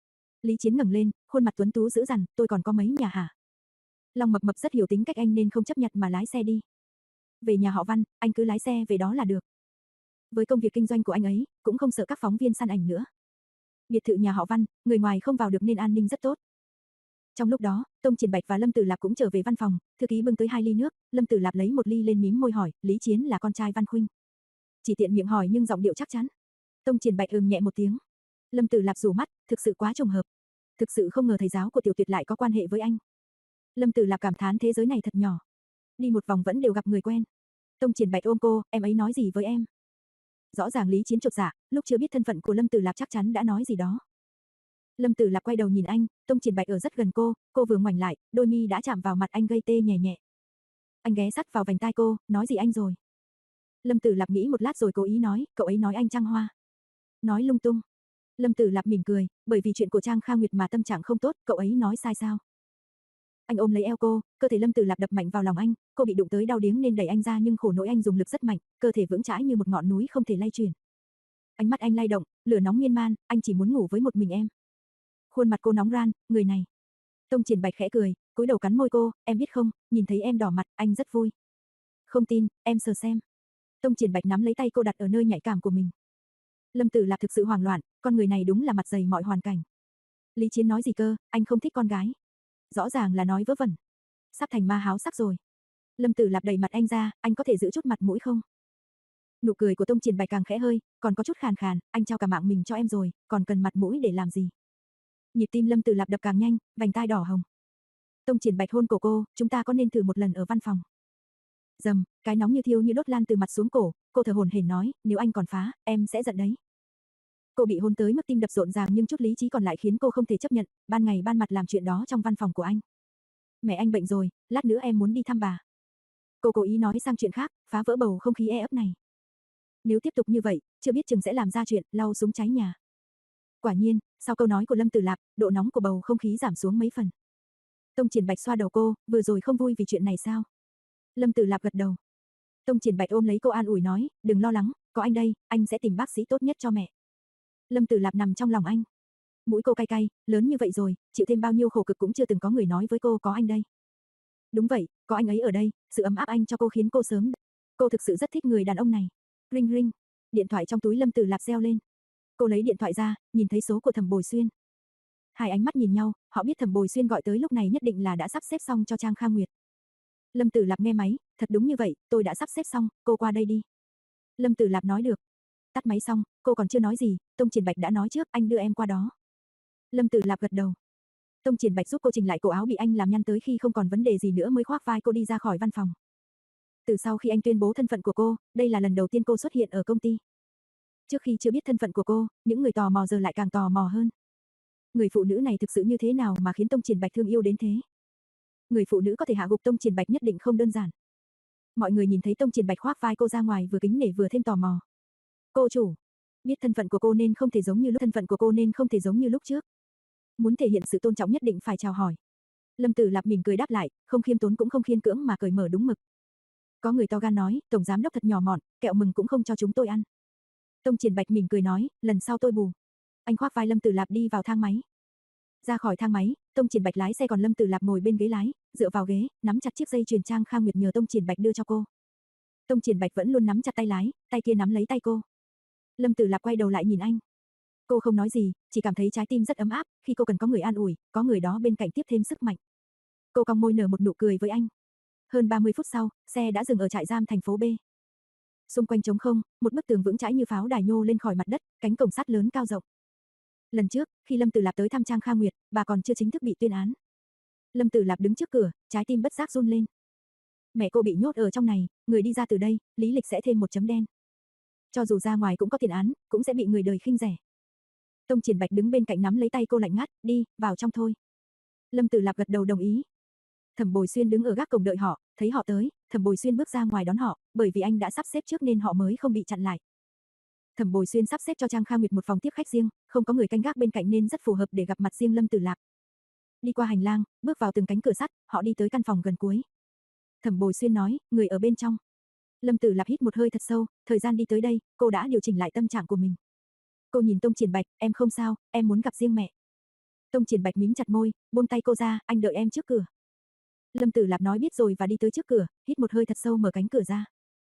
Lý Chiến ngẩng lên, khuôn mặt tuấn tú dữ dằn, tôi còn có mấy nhà hả? Long Mập Mập rất hiểu tính cách anh nên không chấp nhận mà lái xe đi. Về nhà họ Văn, anh cứ lái xe về đó là được. Với công việc kinh doanh của anh ấy, cũng không sợ các phóng viên săn ảnh nữa. Biệt thự nhà họ Văn, người ngoài không vào được nên an ninh rất tốt. Trong lúc đó, Tông Triển Bạch và Lâm Tử Lạp cũng trở về văn phòng, thư ký bưng tới hai ly nước, Lâm Tử Lạp lấy một ly lên mím môi hỏi, Lý Chiến là con trai Văn Khuynh. Chỉ tiện miệng hỏi nhưng giọng điệu chắc chắn. Tông Triển Bạch ừm nhẹ một tiếng. Lâm Tử Lạp rủ mắt, thực sự quá trùng hợp. Thực sự không ngờ thầy giáo của Tiểu Tuyệt lại có quan hệ với anh. Lâm Tử Lạp cảm thán thế giới này thật nhỏ. Đi một vòng vẫn đều gặp người quen. Tông Triển Bạch ôm cô, em ấy nói gì với em? Rõ ràng Lý Chiến chột dạ, lúc chưa biết thân phận của Lâm Tử Lạp chắc chắn đã nói gì đó. Lâm Tử Lạp quay đầu nhìn anh, Tông Triển Bạch ở rất gần cô, cô vừa ngoảnh lại, đôi mi đã chạm vào mặt anh gây tê nhẹ nhẹ. Anh ghé sát vào vành tai cô, nói gì anh rồi? Lâm Tử Lạp nghĩ một lát rồi cố ý nói, cậu ấy nói anh trăng hoa. Nói lung tung. Lâm Tử Lạp mỉm cười, bởi vì chuyện của Trang Kha Nguyệt mà tâm trạng không tốt, cậu ấy nói sai sao? Anh ôm lấy eo cô, cơ thể Lâm Tử Lạp đập mạnh vào lòng anh, cô bị đụng tới đau điếng nên đẩy anh ra nhưng khổ nỗi anh dùng lực rất mạnh, cơ thể vững chãi như một ngọn núi không thể lay chuyển. Ánh mắt anh lay động, lửa nóng miên man, anh chỉ muốn ngủ với một mình em. Khuôn mặt cô nóng ran, người này. Tông Triển Bạch khẽ cười, cúi đầu cắn môi cô, em biết không, nhìn thấy em đỏ mặt, anh rất vui. Không tin, em sờ xem. Tông Triển Bạch nắm lấy tay cô đặt ở nơi nhạy cảm của mình. Lâm Tử Lạp thực sự hoảng loạn, con người này đúng là mặt dày mọi hoàn cảnh. Lý Chiến nói gì cơ, anh không thích con gái. Rõ ràng là nói vớ vẩn. Sắp thành ma háo sắc rồi. Lâm Tử Lạp đẩy mặt anh ra, anh có thể giữ chút mặt mũi không? Nụ cười của Tông Triển Bạch càng khẽ hơi, còn có chút khàn khàn, anh trao cả mạng mình cho em rồi, còn cần mặt mũi để làm gì? Nhịp tim Lâm Tử Lạp đập càng nhanh, vành tai đỏ hồng. Tông Triển Bạch hôn cổ cô, chúng ta có nên thử một lần ở văn phòng? Dầm, cái nóng như thiêu như đốt lan từ mặt xuống cổ, cô thở hổn hển nói, nếu anh còn phá, em sẽ giận đấy. Cô bị hôn tới mức tim đập rộn ràng nhưng chút lý trí còn lại khiến cô không thể chấp nhận, ban ngày ban mặt làm chuyện đó trong văn phòng của anh. Mẹ anh bệnh rồi, lát nữa em muốn đi thăm bà. Cô cố ý nói sang chuyện khác, phá vỡ bầu không khí e ấp này. Nếu tiếp tục như vậy, chưa biết chừng sẽ làm ra chuyện lau súng cháy nhà. Quả nhiên, sau câu nói của Lâm Tử Lạp, độ nóng của bầu không khí giảm xuống mấy phần. Tông Triển Bạch xoa đầu cô, vừa rồi không vui vì chuyện này sao? Lâm Tử Lạp gật đầu. Tông Triển Bạch ôm lấy cô an ủi nói, đừng lo lắng, có anh đây, anh sẽ tìm bác sĩ tốt nhất cho mẹ. Lâm Tử Lạp nằm trong lòng anh. Mũi cô cay cay, lớn như vậy rồi, chịu thêm bao nhiêu khổ cực cũng chưa từng có người nói với cô có anh đây. Đúng vậy, có anh ấy ở đây, sự ấm áp anh cho cô khiến cô sớm. Cô thực sự rất thích người đàn ông này. Ring ring, điện thoại trong túi Lâm Tử Lạp reo lên. Cô lấy điện thoại ra, nhìn thấy số của Thẩm Bồi Xuyên. Hai ánh mắt nhìn nhau, họ biết Thẩm Bồi Xuyên gọi tới lúc này nhất định là đã sắp xếp xong cho Trang Kha Nguyệt. Lâm Tử Lạp nghe máy, thật đúng như vậy, tôi đã sắp xếp xong, cô qua đây đi. Lâm Tử Lạp nói được. Tắt máy xong, cô còn chưa nói gì, Tông Triển Bạch đã nói trước, anh đưa em qua đó. Lâm Tử Lạp gật đầu. Tông Triển Bạch giúp cô chỉnh lại cổ áo bị anh làm nhăn tới khi không còn vấn đề gì nữa mới khoác vai cô đi ra khỏi văn phòng. Từ sau khi anh tuyên bố thân phận của cô, đây là lần đầu tiên cô xuất hiện ở công ty. Trước khi chưa biết thân phận của cô, những người tò mò giờ lại càng tò mò hơn. Người phụ nữ này thực sự như thế nào mà khiến Tông Triển Bạch thương yêu đến thế? Người phụ nữ có thể hạ gục Tông Triển Bạch nhất định không đơn giản. Mọi người nhìn thấy Tông Triển Bạch khoác vai cô ra ngoài vừa kính nể vừa thêm tò mò. Cô chủ, biết thân phận của cô nên không thể giống như lúc thân phận của cô nên không thể giống như lúc trước. Muốn thể hiện sự tôn trọng nhất định phải chào hỏi. Lâm Tử Lạp mỉm cười đáp lại, không khiêm tốn cũng không khiên cưỡng mà cởi mở đúng mực. Có người to gan nói, tổng giám đốc thật nhỏ mọn, kẹo mừng cũng không cho chúng tôi ăn. Tông Triển Bạch mỉm cười nói, lần sau tôi bù. Anh khoác vai Lâm Tử Lạp đi vào thang máy. Ra khỏi thang máy, Tông Triển Bạch lái xe còn Lâm Tử Lạp ngồi bên ghế lái, dựa vào ghế, nắm chặt chiếc dây chuyền Trang Kha Nguyệt nhờ Tông Triển Bạch đưa cho cô. Tông Triển Bạch vẫn luôn nắm chặt tay lái, tay kia nắm lấy tay cô. Lâm Tử Lạp quay đầu lại nhìn anh. Cô không nói gì, chỉ cảm thấy trái tim rất ấm áp, khi cô cần có người an ủi, có người đó bên cạnh tiếp thêm sức mạnh. Cô cong môi nở một nụ cười với anh. Hơn ba mươi phút sau, xe đã dừng ở trại giam thành phố B. Xung quanh trống không, một bức tường vững chãi như pháo đài nhô lên khỏi mặt đất, cánh cổng sắt lớn cao rộng. Lần trước, khi Lâm Tử Lạp tới thăm Trang Kha Nguyệt, bà còn chưa chính thức bị tuyên án. Lâm Tử Lạp đứng trước cửa, trái tim bất giác run lên. Mẹ cô bị nhốt ở trong này, người đi ra từ đây, lý lịch sẽ thêm một chấm đen. Cho dù ra ngoài cũng có tiền án, cũng sẽ bị người đời khinh rẻ. Tông Triển Bạch đứng bên cạnh nắm lấy tay cô lạnh ngắt, đi, vào trong thôi. Lâm Tử Lạp gật đầu đồng ý. Thẩm Bồi Xuyên đứng ở gác cổng đợi họ, thấy họ tới, Thẩm Bồi Xuyên bước ra ngoài đón họ, bởi vì anh đã sắp xếp trước nên họ mới không bị chặn lại. Thẩm Bồi Xuyên sắp xếp cho Trang Kha Nguyệt một phòng tiếp khách riêng, không có người canh gác bên cạnh nên rất phù hợp để gặp mặt riêng Lâm Tử Lạp. Đi qua hành lang, bước vào từng cánh cửa sắt, họ đi tới căn phòng gần cuối. Thẩm Bồi Xuyên nói, người ở bên trong. Lâm Tử Lạp hít một hơi thật sâu, thời gian đi tới đây, cô đã điều chỉnh lại tâm trạng của mình. Cô nhìn Tông Triển Bạch, em không sao, em muốn gặp riêng mẹ. Tông Triển Bạch mím chặt môi, buông tay cô ra, anh đợi em trước cửa. Lâm Tử Lạp nói biết rồi và đi tới trước cửa, hít một hơi thật sâu mở cánh cửa ra.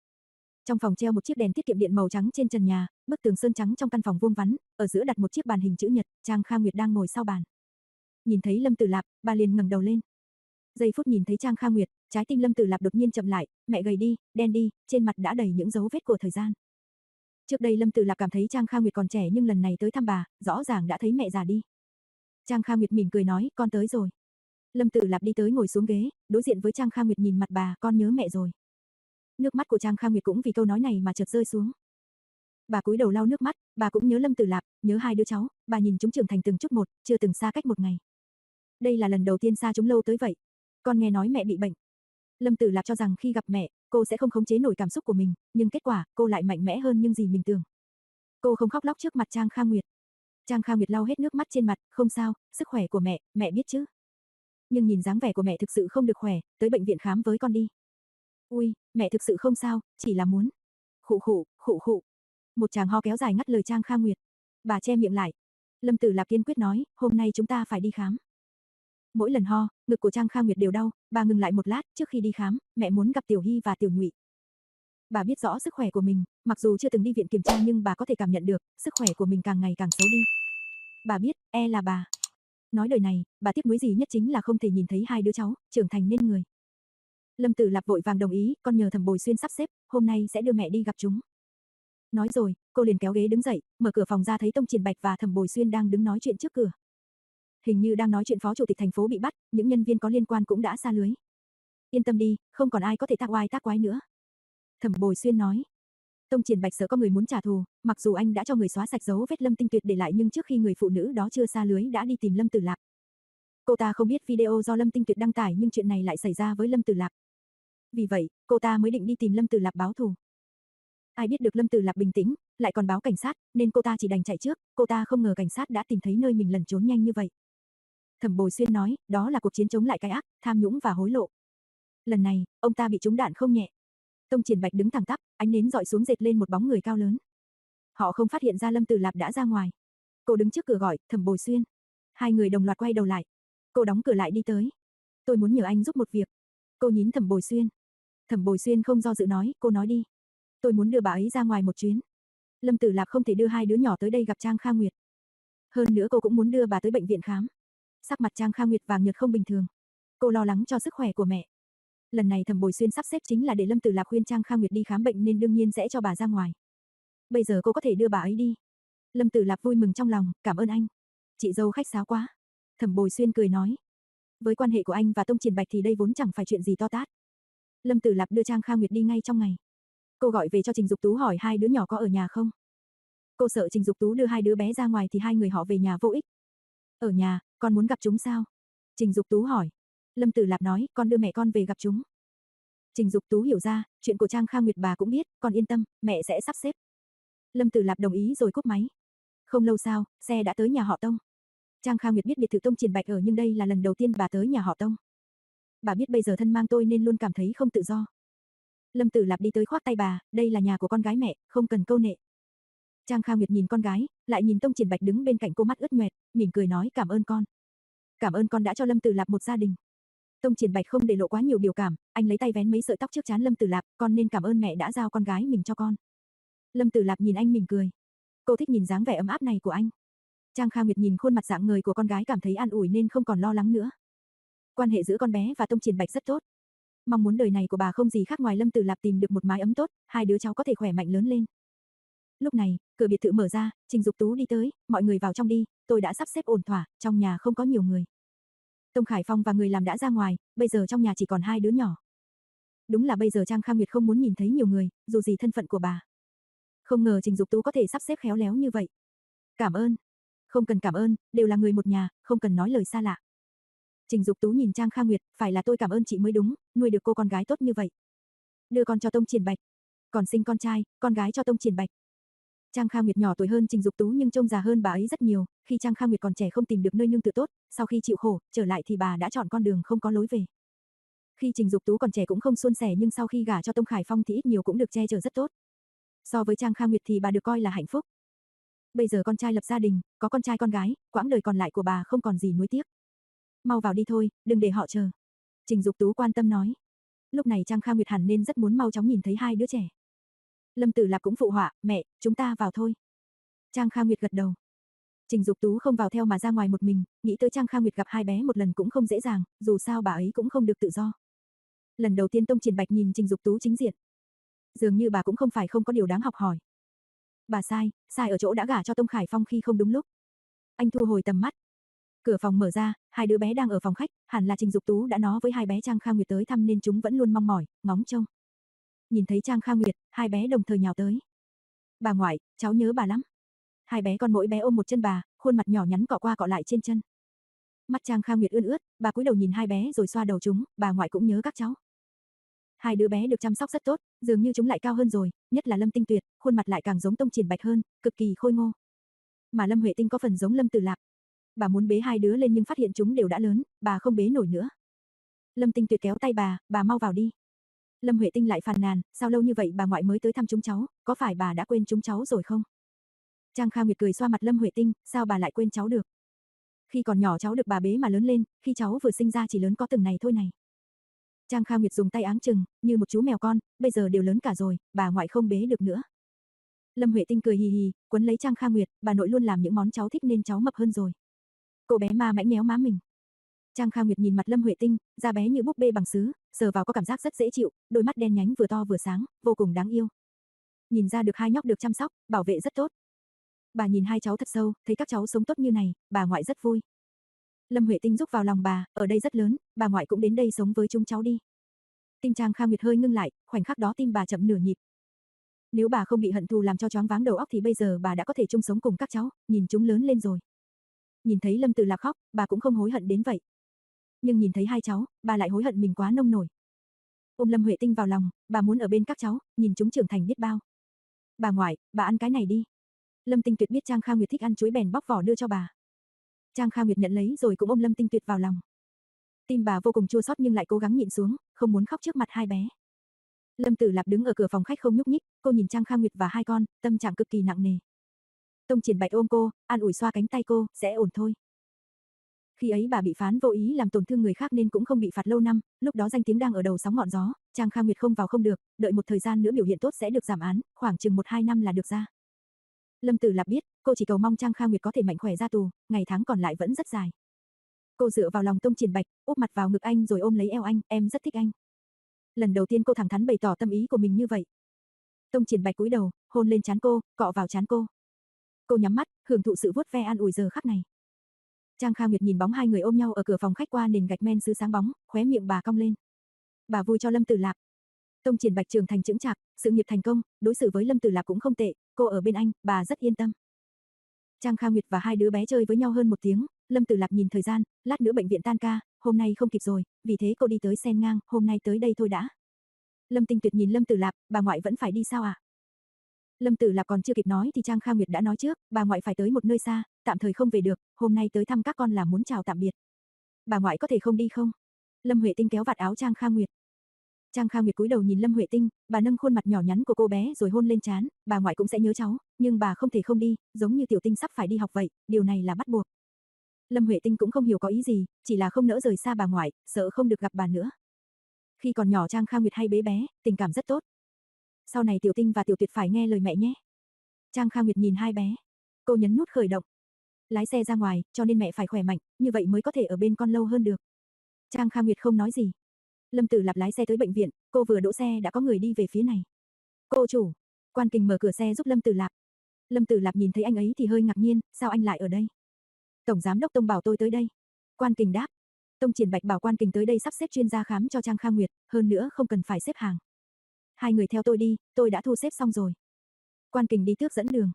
Trong phòng treo một chiếc đèn tiết kiệm điện màu trắng trên trần nhà, bức tường sơn trắng trong căn phòng vuông vắn, ở giữa đặt một chiếc bàn hình chữ nhật, Trang Kha Nguyệt đang ngồi sau bàn. Nhìn thấy Lâm Tử Lạp, bà liền ngẩng đầu lên. Giây phút nhìn thấy Trang Kha Nguyệt, trái tim Lâm Tử Lạp đột nhiên chậm lại, mẹ gầy đi, đen đi, trên mặt đã đầy những dấu vết của thời gian. Trước đây Lâm Tử Lạp cảm thấy Trang Kha Nguyệt còn trẻ nhưng lần này tới thăm bà, rõ ràng đã thấy mẹ già đi. Trang Kha Nguyệt mỉm cười nói, con tới rồi. Lâm Tử Lạp đi tới ngồi xuống ghế, đối diện với Trang Kha Nguyệt nhìn mặt bà, con nhớ mẹ rồi. Nước mắt của Trang Kha Nguyệt cũng vì câu nói này mà chợt rơi xuống. Bà cúi đầu lau nước mắt, bà cũng nhớ Lâm Tử Lạp, nhớ hai đứa cháu, bà nhìn chúng trưởng thành từng chút một, chưa từng xa cách một ngày. Đây là lần đầu tiên xa chúng lâu tới vậy. Con nghe nói mẹ bị bệnh. Lâm Tử Lạp cho rằng khi gặp mẹ, cô sẽ không khống chế nổi cảm xúc của mình, nhưng kết quả, cô lại mạnh mẽ hơn những gì mình tưởng. Cô không khóc lóc trước mặt Trang Kha Nguyệt. Trang Kha Nguyệt lau hết nước mắt trên mặt, không sao, sức khỏe của mẹ, mẹ biết chứ. Nhưng nhìn dáng vẻ của mẹ thực sự không được khỏe, tới bệnh viện khám với con đi. Ui, mẹ thực sự không sao, chỉ là muốn. Khụ khụ, khụ khụ. Một tràng ho kéo dài ngắt lời Trang Kha Nguyệt. Bà che miệng lại. Lâm Tử Lạp kiên quyết nói, hôm nay chúng ta phải đi khám. Mỗi lần ho, ngực của Trang Kha Nguyệt đều đau, bà ngừng lại một lát, trước khi đi khám, mẹ muốn gặp Tiểu Hy và Tiểu Nhụy. Bà biết rõ sức khỏe của mình, mặc dù chưa từng đi viện kiểm tra nhưng bà có thể cảm nhận được, sức khỏe của mình càng ngày càng xấu đi. Bà biết, e là bà. Nói đời này, bà tiếc nuối gì nhất chính là không thể nhìn thấy hai đứa cháu trưởng thành nên người. Lâm Tử Lạp vội vàng đồng ý, con nhờ Thẩm Bồi Xuyên sắp xếp, hôm nay sẽ đưa mẹ đi gặp chúng. Nói rồi, cô liền kéo ghế đứng dậy, mở cửa phòng ra thấy Tông Triển Bạch và Thẩm Bồi Xuyên đang đứng nói chuyện trước cửa. Hình như đang nói chuyện phó chủ tịch thành phố bị bắt, những nhân viên có liên quan cũng đã sa lưới. Yên tâm đi, không còn ai có thể tác oai tác quái nữa. Thẩm Bồi Xuyên nói. Tông Triển Bạch sợ có người muốn trả thù, mặc dù anh đã cho người xóa sạch dấu vết Lâm Tinh Tuyệt để lại nhưng trước khi người phụ nữ đó chưa sa lưới đã đi tìm Lâm Tử Lạp. Cô ta không biết video do Lâm Tinh Tuyệt đăng tải nhưng chuyện này lại xảy ra với Lâm Tử Lạp. Vì vậy, cô ta mới định đi tìm Lâm Tử Lạp báo thù. Ai biết được Lâm Tử Lạp bình tĩnh, lại còn báo cảnh sát, nên cô ta chỉ đành chạy trước, cô ta không ngờ cảnh sát đã tìm thấy nơi mình lẩn trốn nhanh như vậy. Thẩm Bồi Xuyên nói, đó là cuộc chiến chống lại cái ác, tham nhũng và hối lộ. Lần này, ông ta bị trúng đạn không nhẹ. Tông Triển Bạch đứng thẳng tắp, ánh nến dọi xuống dệt lên một bóng người cao lớn. Họ không phát hiện ra Lâm Tử Lạp đã ra ngoài. Cô đứng trước cửa gọi, Thẩm Bồi Xuyên. Hai người đồng loạt quay đầu lại. Cô đóng cửa lại đi tới. Tôi muốn nhờ anh giúp một việc. Cô nhín Thẩm Bồi Xuyên. Thẩm Bồi Xuyên không do dự nói, cô nói đi. Tôi muốn đưa bà ấy ra ngoài một chuyến. Lâm Tử Lạp không thể đưa hai đứa nhỏ tới đây gặp Trang Kha Nguyệt. Hơn nữa cô cũng muốn đưa bà tới bệnh viện khám. Sắc mặt Trang Kha Nguyệt vàng nhợt không bình thường. Cô lo lắng cho sức khỏe của mẹ. Lần này Thẩm Bồi Xuyên sắp xếp chính là để Lâm Tử Lạp khuyên Trang Kha Nguyệt đi khám bệnh nên đương nhiên sẽ cho bà ra ngoài. Bây giờ cô có thể đưa bà ấy đi. Lâm Tử Lạp vui mừng trong lòng, cảm ơn anh. Chị dâu khách sáo quá. Thẩm Bồi Xuyên cười nói. Với quan hệ của anh và Tông Triển Bạch thì đây vốn chẳng phải chuyện gì to tát. Lâm Tử Lạp đưa Trang Kha Nguyệt đi ngay trong ngày. Cô gọi về cho Trình Dục Tú hỏi hai đứa nhỏ có ở nhà không. Cô sợ Trình Dục Tú đưa hai đứa bé ra ngoài thì hai người họ về nhà vô ích. Ở nhà, con muốn gặp chúng sao? Trình Dục Tú hỏi. Lâm Tử Lạp nói, con đưa mẹ con về gặp chúng. Trình Dục Tú hiểu ra, chuyện của Trang Kha Nguyệt bà cũng biết, con yên tâm, mẹ sẽ sắp xếp. Lâm Tử Lạp đồng ý rồi cúp máy. Không lâu sau, xe đã tới nhà họ Tông. Trang Kha Nguyệt biết biệt thự Tông Triển Bạch ở nhưng đây là lần đầu tiên bà tới nhà họ Tông. Bà biết bây giờ thân mang tôi nên luôn cảm thấy không tự do. Lâm Tử Lạp đi tới khoác tay bà, đây là nhà của con gái mẹ, không cần câu nệ. Trang Kha Nguyệt nhìn con gái, lại nhìn Tông Triển Bạch đứng bên cạnh cô mắt ướt nhoẹt, mỉm cười nói cảm ơn con. Cảm ơn con đã cho Lâm Tử Lạp một gia đình. Tông Triển Bạch không để lộ quá nhiều biểu cảm, anh lấy tay vén mấy sợi tóc trước trán Lâm Tử Lạp, con nên cảm ơn mẹ đã giao con gái mình cho con. Lâm Tử Lạp nhìn anh mỉm cười. Cô thích nhìn dáng vẻ ấm áp này của anh. Trang Kha Nguyệt nhìn khuôn mặt dạng người của con gái cảm thấy an ủi nên không còn lo lắng nữa. Quan hệ giữa con bé và Tông Triển Bạch rất tốt. Mong muốn đời này của bà không gì khác ngoài Lâm Tử Lạp tìm được một mái ấm tốt, hai đứa cháu có thể khỏe mạnh lớn lên. Lúc này, cửa biệt thự mở ra, Trình Dục Tú đi tới, mọi người vào trong đi, tôi đã sắp xếp ổn thỏa, trong nhà không có nhiều người. Tông Khải Phong và người làm đã ra ngoài, bây giờ trong nhà chỉ còn hai đứa nhỏ. Đúng là bây giờ Trang Kha Nguyệt không muốn nhìn thấy nhiều người, dù gì thân phận của bà. Không ngờ Trình Dục Tú có thể sắp xếp khéo léo như vậy. Cảm ơn. Không cần cảm ơn, đều là người một nhà, không cần nói lời xa lạ. Trình Dục Tú nhìn Trang Kha Nguyệt, phải là tôi cảm ơn chị mới đúng, nuôi được cô con gái tốt như vậy. Đưa con cho Tông Triển Bạch. Còn sinh con trai, con gái cho Tông Triển Bạch. Trang Kha Nguyệt nhỏ tuổi hơn Trình Dục Tú nhưng trông già hơn bà ấy rất nhiều, khi Trang Kha Nguyệt còn trẻ không tìm được nơi nương tựa tốt, sau khi chịu khổ, trở lại thì bà đã chọn con đường không có lối về. Khi Trình Dục Tú còn trẻ cũng không suôn sẻ nhưng sau khi gả cho Tông Khải Phong thì ít nhiều cũng được che chở rất tốt. So với Trang Kha Nguyệt thì bà được coi là hạnh phúc. Bây giờ con trai lập gia đình, có con trai con gái, quãng đời còn lại của bà không còn gì nuối tiếc. Mau vào đi thôi, đừng để họ chờ. Trình Dục Tú quan tâm nói. Lúc này Trang Kha Nguyệt hẳn nên rất muốn mau chóng nhìn thấy hai đứa trẻ. Lâm Tử Lạp cũng phụ họa, mẹ, chúng ta vào thôi. Trang Kha Nguyệt gật đầu. Trình Dục Tú không vào theo mà ra ngoài một mình, nghĩ tới Trang Kha Nguyệt gặp hai bé một lần cũng không dễ dàng, dù sao bà ấy cũng không được tự do. Lần đầu tiên Tông Triển Bạch nhìn Trình Dục Tú chính diện. Dường như bà cũng không phải không có điều đáng học hỏi. Bà sai, sai ở chỗ đã gả cho Tông Khải Phong khi không đúng lúc. Anh thu hồi tầm mắt. Cửa phòng mở ra, hai đứa bé đang ở phòng khách, hẳn là Trình Dục Tú đã nói với hai bé Trang Kha Nguyệt tới thăm nên chúng vẫn luôn mong mỏi, ngóng trông. Nhìn thấy Trang Kha Nguyệt, hai bé đồng thời nhào tới. Bà ngoại, cháu nhớ bà lắm. Hai bé con mỗi bé ôm một chân bà, khuôn mặt nhỏ nhắn cọ qua cọ lại trên chân. Mắt Trang Kha Nguyệt ươn ướt, bà cúi đầu nhìn hai bé rồi xoa đầu chúng, bà ngoại cũng nhớ các cháu. Hai đứa bé được chăm sóc rất tốt, dường như chúng lại cao hơn rồi, nhất là Lâm Tinh Tuyệt, khuôn mặt lại càng giống Tông Triển Bạch hơn, cực kỳ khôi ngô. Mà Lâm Huệ Tinh có phần giống Lâm Tử Lạp. Bà muốn bế hai đứa lên nhưng phát hiện chúng đều đã lớn, bà không bế nổi nữa. Lâm Tinh Tuyệt kéo tay bà, bà mau vào đi. Lâm Huệ Tinh lại phàn nàn, sao lâu như vậy bà ngoại mới tới thăm chúng cháu, có phải bà đã quên chúng cháu rồi không? Trang Kha Nguyệt cười xoa mặt Lâm Huệ Tinh, sao bà lại quên cháu được? Khi còn nhỏ cháu được bà bế mà lớn lên, khi cháu vừa sinh ra chỉ lớn có từng này thôi này. Trang Kha Nguyệt dùng tay áng chừng, như một chú mèo con, bây giờ đều lớn cả rồi, bà ngoại không bế được nữa. Lâm Huệ Tinh cười hì hì, quấn lấy Trang Kha Nguyệt, bà nội luôn làm những món cháu thích nên cháu mập hơn rồi. Cô bé ma mãnh nhéo má mình. Trang Kha Nguyệt nhìn mặt Lâm Huệ Tinh, da bé như búp bê bằng sứ, sờ vào có cảm giác rất dễ chịu, đôi mắt đen nhánh vừa to vừa sáng, vô cùng đáng yêu. Nhìn ra được hai nhóc được chăm sóc, bảo vệ rất tốt. Bà nhìn hai cháu thật sâu, thấy các cháu sống tốt như này, bà ngoại rất vui. Lâm Huệ Tinh rúc vào lòng bà, ở đây rất lớn, bà ngoại cũng đến đây sống với chúng cháu đi. Tim Trang Kha Nguyệt hơi ngưng lại, khoảnh khắc đó tim bà chậm nửa nhịp. Nếu bà không bị hận thù làm cho choáng váng đầu óc thì bây giờ bà đã có thể chung sống cùng các cháu, nhìn chúng lớn lên rồi. Nhìn thấy Lâm Tử Lạc khóc, bà cũng không hối hận đến vậy. Nhưng nhìn thấy hai cháu, bà lại hối hận mình quá nông nổi. Ôm Lâm Huệ Tinh vào lòng, bà muốn ở bên các cháu, nhìn chúng trưởng thành biết bao. Bà ngoại, bà ăn cái này đi. Lâm Tinh Tuyệt biết Trang Kha Nguyệt thích ăn chuối bèn bóc vỏ đưa cho bà. Trang Kha Nguyệt nhận lấy rồi cũng ôm Lâm Tinh Tuyệt vào lòng. Tim bà vô cùng chua xót nhưng lại cố gắng nhịn xuống, không muốn khóc trước mặt hai bé. Lâm Tử Lạp đứng ở cửa phòng khách không nhúc nhích, cô nhìn Trang Kha Nguyệt và hai con, tâm trạng cực kỳ nặng nề. Tông Triển Bạch ôm cô, an ủi xoa cánh tay cô, sẽ ổn thôi. Khi ấy bà bị phán vô ý làm tổn thương người khác nên cũng không bị phạt lâu năm, lúc đó danh tiếng đang ở đầu sóng ngọn gió, Trang Kha Nguyệt không vào không được, đợi một thời gian nữa biểu hiện tốt sẽ được giảm án, khoảng chừng một hai năm là được ra. Lâm Tử Lạp biết, cô chỉ cầu mong Trang Kha Nguyệt có thể mạnh khỏe ra tù, ngày tháng còn lại vẫn rất dài. Cô dựa vào lòng Tông Triển Bạch, úp mặt vào ngực anh rồi ôm lấy eo anh, em rất thích anh. Lần đầu tiên cô thẳng thắn bày tỏ tâm ý của mình như vậy. Tông Triển Bạch cúi đầu, hôn lên trán cô, cọ vào trán cô. Cô nhắm mắt, hưởng thụ sự vuốt ve an ủi giờ khắc này. Trang Kha Nguyệt nhìn bóng hai người ôm nhau ở cửa phòng khách qua nền gạch men sứ sáng bóng, khóe miệng bà cong lên. Bà vui cho Lâm Tử Lạp. Tông Triển Bạch trưởng thành chững chạc, sự nghiệp thành công, đối xử với Lâm Tử Lạp cũng không tệ, cô ở bên anh, bà rất yên tâm. Trang Kha Nguyệt và hai đứa bé chơi với nhau hơn một tiếng, Lâm Tử Lạp nhìn thời gian, lát nữa bệnh viện tan ca, hôm nay không kịp rồi, vì thế cô đi tới Sen Ngang, hôm nay tới đây thôi đã. Lâm Tinh Tuyệt nhìn Lâm Tử Lạp, bà ngoại vẫn phải đi sao ạ? À? Lâm Tử Lạp còn chưa kịp nói thì Trang Kha Nguyệt đã nói trước, bà ngoại phải tới một nơi xa, tạm thời không về được, hôm nay tới thăm các con là muốn chào tạm biệt. Bà ngoại có thể không đi không? Lâm Huệ Tinh kéo vạt áo Trang Kha Nguyệt. Trang Kha Nguyệt cúi đầu nhìn Lâm Huệ Tinh, bà nâng khuôn mặt nhỏ nhắn của cô bé rồi hôn lên trán, bà ngoại cũng sẽ nhớ cháu, nhưng bà không thể không đi, giống như Tiểu Tinh sắp phải đi học vậy, điều này là bắt buộc. Lâm Huệ Tinh cũng không hiểu có ý gì, chỉ là không nỡ rời xa bà ngoại, sợ không được gặp bà nữa. Khi còn nhỏ Trang Kha Nguyệt hay bế bé, tình cảm rất tốt. Sau này Tiểu Tinh và Tiểu Tuyệt phải nghe lời mẹ nhé. Trang Kha Nguyệt nhìn hai bé. Cô nhấn nút khởi động. Lái xe ra ngoài, cho nên mẹ phải khỏe mạnh, như vậy mới có thể ở bên con lâu hơn được. Trang Kha Nguyệt không nói gì. Lâm Tử Lạp lái xe tới bệnh viện, cô vừa đỗ xe đã có người đi về phía này. Cô chủ. Quan Kình mở cửa xe giúp Lâm Tử Lạp. Lâm Tử Lạp nhìn thấy anh ấy thì hơi ngạc nhiên, sao anh lại ở đây? Tổng giám đốc Tông bảo tôi tới đây. Quan Kình đáp. Tông Triển Bạch bảo Quan Kình tới đây sắp xếp chuyên gia khám cho Trang Kha Nguyệt, hơn nữa không cần phải xếp hàng. Hai người theo tôi đi, tôi đã thu xếp xong rồi. Quan Kình đi tước dẫn đường.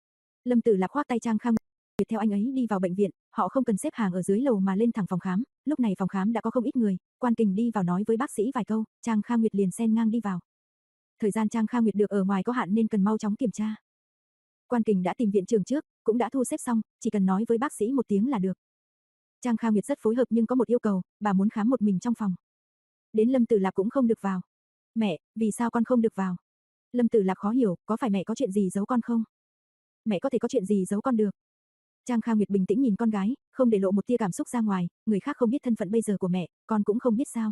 Lâm Tử Lạp khoác tay Trang Kha Nguyệt theo anh ấy đi vào bệnh viện, họ không cần xếp hàng ở dưới lầu mà lên thẳng phòng khám, lúc này phòng khám đã có không ít người, Quan Kình đi vào nói với bác sĩ vài câu, Trang Kha Nguyệt liền xen ngang đi vào. Thời gian Trang Kha Nguyệt được ở ngoài có hạn nên cần mau chóng kiểm tra. Quan Kình đã tìm viện trưởng trước, cũng đã thu xếp xong, chỉ cần nói với bác sĩ một tiếng là được. Trang Kha Nguyệt rất phối hợp nhưng có một yêu cầu, bà muốn khám một mình trong phòng. Đến Lâm Tử Lạp cũng không được vào. Mẹ, vì sao con không được vào? Lâm Tử Lạp khó hiểu, có phải mẹ có chuyện gì giấu con không? Mẹ có thể có chuyện gì giấu con được? Trang Kha Nguyệt bình tĩnh nhìn con gái, không để lộ một tia cảm xúc ra ngoài, người khác không biết thân phận bây giờ của mẹ, con cũng không biết sao.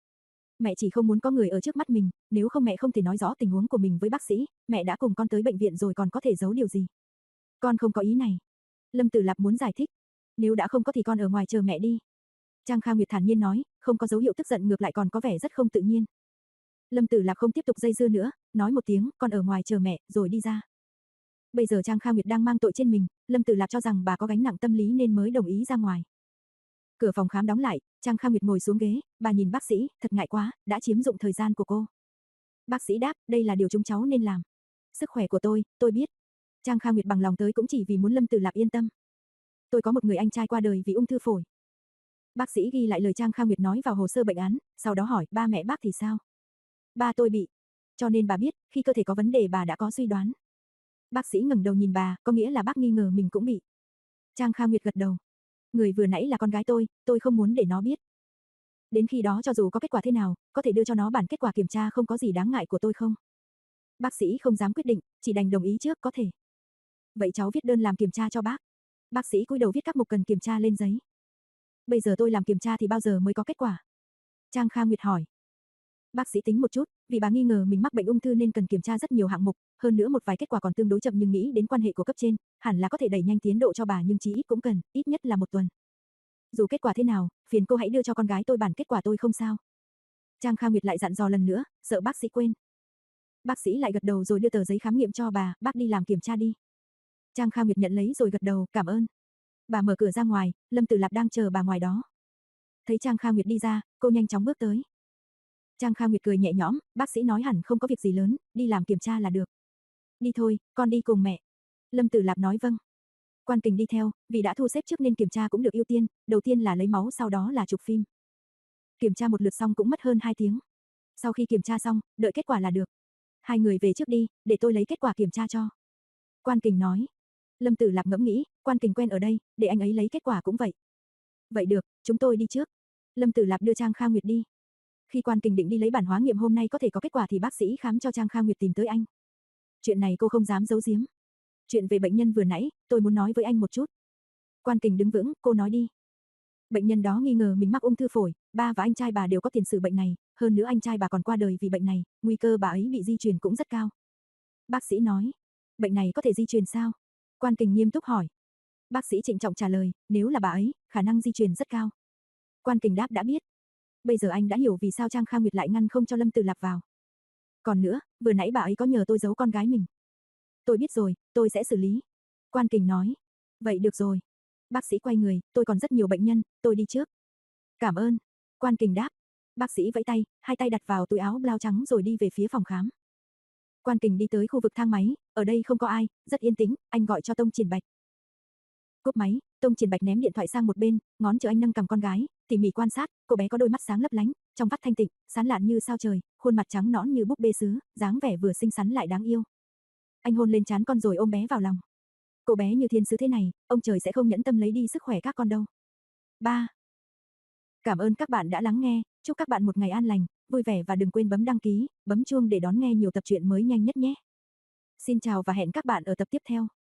Mẹ chỉ không muốn có người ở trước mắt mình, nếu không mẹ không thể nói rõ tình huống của mình với bác sĩ, mẹ đã cùng con tới bệnh viện rồi còn có thể giấu điều gì. Con không có ý này. Lâm Tử Lạp muốn giải thích. Nếu đã không có thì con ở ngoài chờ mẹ đi. Trang Kha Nguyệt thản nhiên nói, không có dấu hiệu tức giận ngược lại còn có vẻ rất không tự nhiên. Lâm Tử Lạp không tiếp tục dây dưa nữa, nói một tiếng, con ở ngoài chờ mẹ, rồi đi ra. Bây giờ Trang Kha Nguyệt đang mang tội trên mình, Lâm Tử Lạp cho rằng bà có gánh nặng tâm lý nên mới đồng ý ra ngoài. Cửa phòng khám đóng lại, Trang Kha Nguyệt ngồi xuống ghế, bà nhìn bác sĩ, thật ngại quá, đã chiếm dụng thời gian của cô. Bác sĩ đáp, đây là điều chúng cháu nên làm. Sức khỏe của tôi, tôi biết. Trang Kha Nguyệt bằng lòng tới cũng chỉ vì muốn Lâm Tử Lạp yên tâm. Tôi có một người anh trai qua đời vì ung thư phổi. Bác sĩ ghi lại lời Trang Kha Nguyệt nói vào hồ sơ bệnh án, sau đó hỏi, ba mẹ bác thì sao? Ba tôi bị. Cho nên bà biết, khi cơ thể có vấn đề bà đã có suy đoán. Bác sĩ ngẩng đầu nhìn bà, có nghĩa là bác nghi ngờ mình cũng bị. Trang Kha Nguyệt gật đầu. Người vừa nãy là con gái tôi, tôi không muốn để nó biết. Đến khi đó cho dù có kết quả thế nào, có thể đưa cho nó bản kết quả kiểm tra không có gì đáng ngại của tôi không? Bác sĩ không dám quyết định, chỉ đành đồng ý trước có thể. Vậy cháu viết đơn làm kiểm tra cho bác. Bác sĩ cúi đầu viết các mục cần kiểm tra lên giấy. Bây giờ tôi làm kiểm tra thì bao giờ mới có kết quả? Trang Kha Nguyệt hỏi. Bác sĩ tính một chút, vì bà nghi ngờ mình mắc bệnh ung thư nên cần kiểm tra rất nhiều hạng mục, hơn nữa một vài kết quả còn tương đối chậm, nhưng nghĩ đến quan hệ của cấp trên, hẳn là có thể đẩy nhanh tiến độ cho bà, nhưng chí ít cũng cần, ít nhất là một tuần. Dù kết quả thế nào, phiền cô hãy đưa cho con gái tôi bản kết quả tôi không sao. Trang Kha Nguyệt lại dặn dò lần nữa, sợ bác sĩ quên. Bác sĩ lại gật đầu rồi đưa tờ giấy khám nghiệm cho bà, bác đi làm kiểm tra đi. Trang Kha Nguyệt nhận lấy rồi gật đầu, cảm ơn. Bà mở cửa ra ngoài, Lâm Tử Lạp đang chờ bà ngoài đó. Thấy Trang Kha Nguyệt đi ra, cô nhanh chóng bước tới. Trang Kha Nguyệt cười nhẹ nhõm, bác sĩ nói hẳn không có việc gì lớn, đi làm kiểm tra là được. Đi thôi, con đi cùng mẹ. Lâm Tử Lạp nói vâng. Quan Kình đi theo, vì đã thu xếp trước nên kiểm tra cũng được ưu tiên, đầu tiên là lấy máu, sau đó là chụp phim. Kiểm tra một lượt xong cũng mất hơn hai tiếng. Sau khi kiểm tra xong, đợi kết quả là được. Hai người về trước đi, để tôi lấy kết quả kiểm tra cho. Quan Kình nói. Lâm Tử Lạp ngẫm nghĩ, Quan Kình quen ở đây, để anh ấy lấy kết quả cũng vậy. Vậy được, chúng tôi đi trước. Lâm Tử Lạp đưa Trang Kha Nguyệt đi. Khi Quan Kình định đi lấy bản hóa nghiệm hôm nay có thể có kết quả thì bác sĩ khám cho Trang Kha Nguyệt tìm tới anh. Chuyện này cô không dám giấu giếm. Chuyện về bệnh nhân vừa nãy, tôi muốn nói với anh một chút. Quan Kình đứng vững, cô nói đi. Bệnh nhân đó nghi ngờ mình mắc ung thư phổi, ba và anh trai bà đều có tiền sử bệnh này, hơn nữa anh trai bà còn qua đời vì bệnh này, nguy cơ bà ấy bị di truyền cũng rất cao. Bác sĩ nói, bệnh này có thể di truyền sao? Quan Kình nghiêm túc hỏi. Bác sĩ trịnh trọng trả lời, nếu là bà ấy, khả năng di truyền rất cao. Quan Kình đáp đã biết. Bây giờ anh đã hiểu vì sao Trang Kha Nguyệt lại ngăn không cho Lâm Tử Lạp vào. Còn nữa, vừa nãy bà ấy có nhờ tôi giấu con gái mình. Tôi biết rồi, tôi sẽ xử lý. Quan Kình nói. Vậy được rồi. Bác sĩ quay người, tôi còn rất nhiều bệnh nhân, tôi đi trước. Cảm ơn. Quan Kình đáp. Bác sĩ vẫy tay, hai tay đặt vào túi áo blau trắng rồi đi về phía phòng khám. Quan Kình đi tới khu vực thang máy, ở đây không có ai, rất yên tĩnh, anh gọi cho Tông Triển Bạch. Cúp máy, Tông Triển Bạch ném điện thoại sang một bên, ngón chờ anh nâng cầm con gái, tỉ mỉ quan sát, cô bé có đôi mắt sáng lấp lánh, trong vắt thanh tịnh, sáng lạn như sao trời, khuôn mặt trắng nõn như búp bê sứ, dáng vẻ vừa xinh xắn lại đáng yêu. Anh hôn lên trán con rồi ôm bé vào lòng. Cô bé như thiên sứ thế này, ông trời sẽ không nhẫn tâm lấy đi sức khỏe các con đâu. ba. Cảm ơn các bạn đã lắng nghe, chúc các bạn một ngày an lành, vui vẻ và đừng quên bấm đăng ký, bấm chuông để đón nghe nhiều tập truyện mới nhanh nhất nhé. Xin chào và hẹn các bạn ở tập tiếp theo.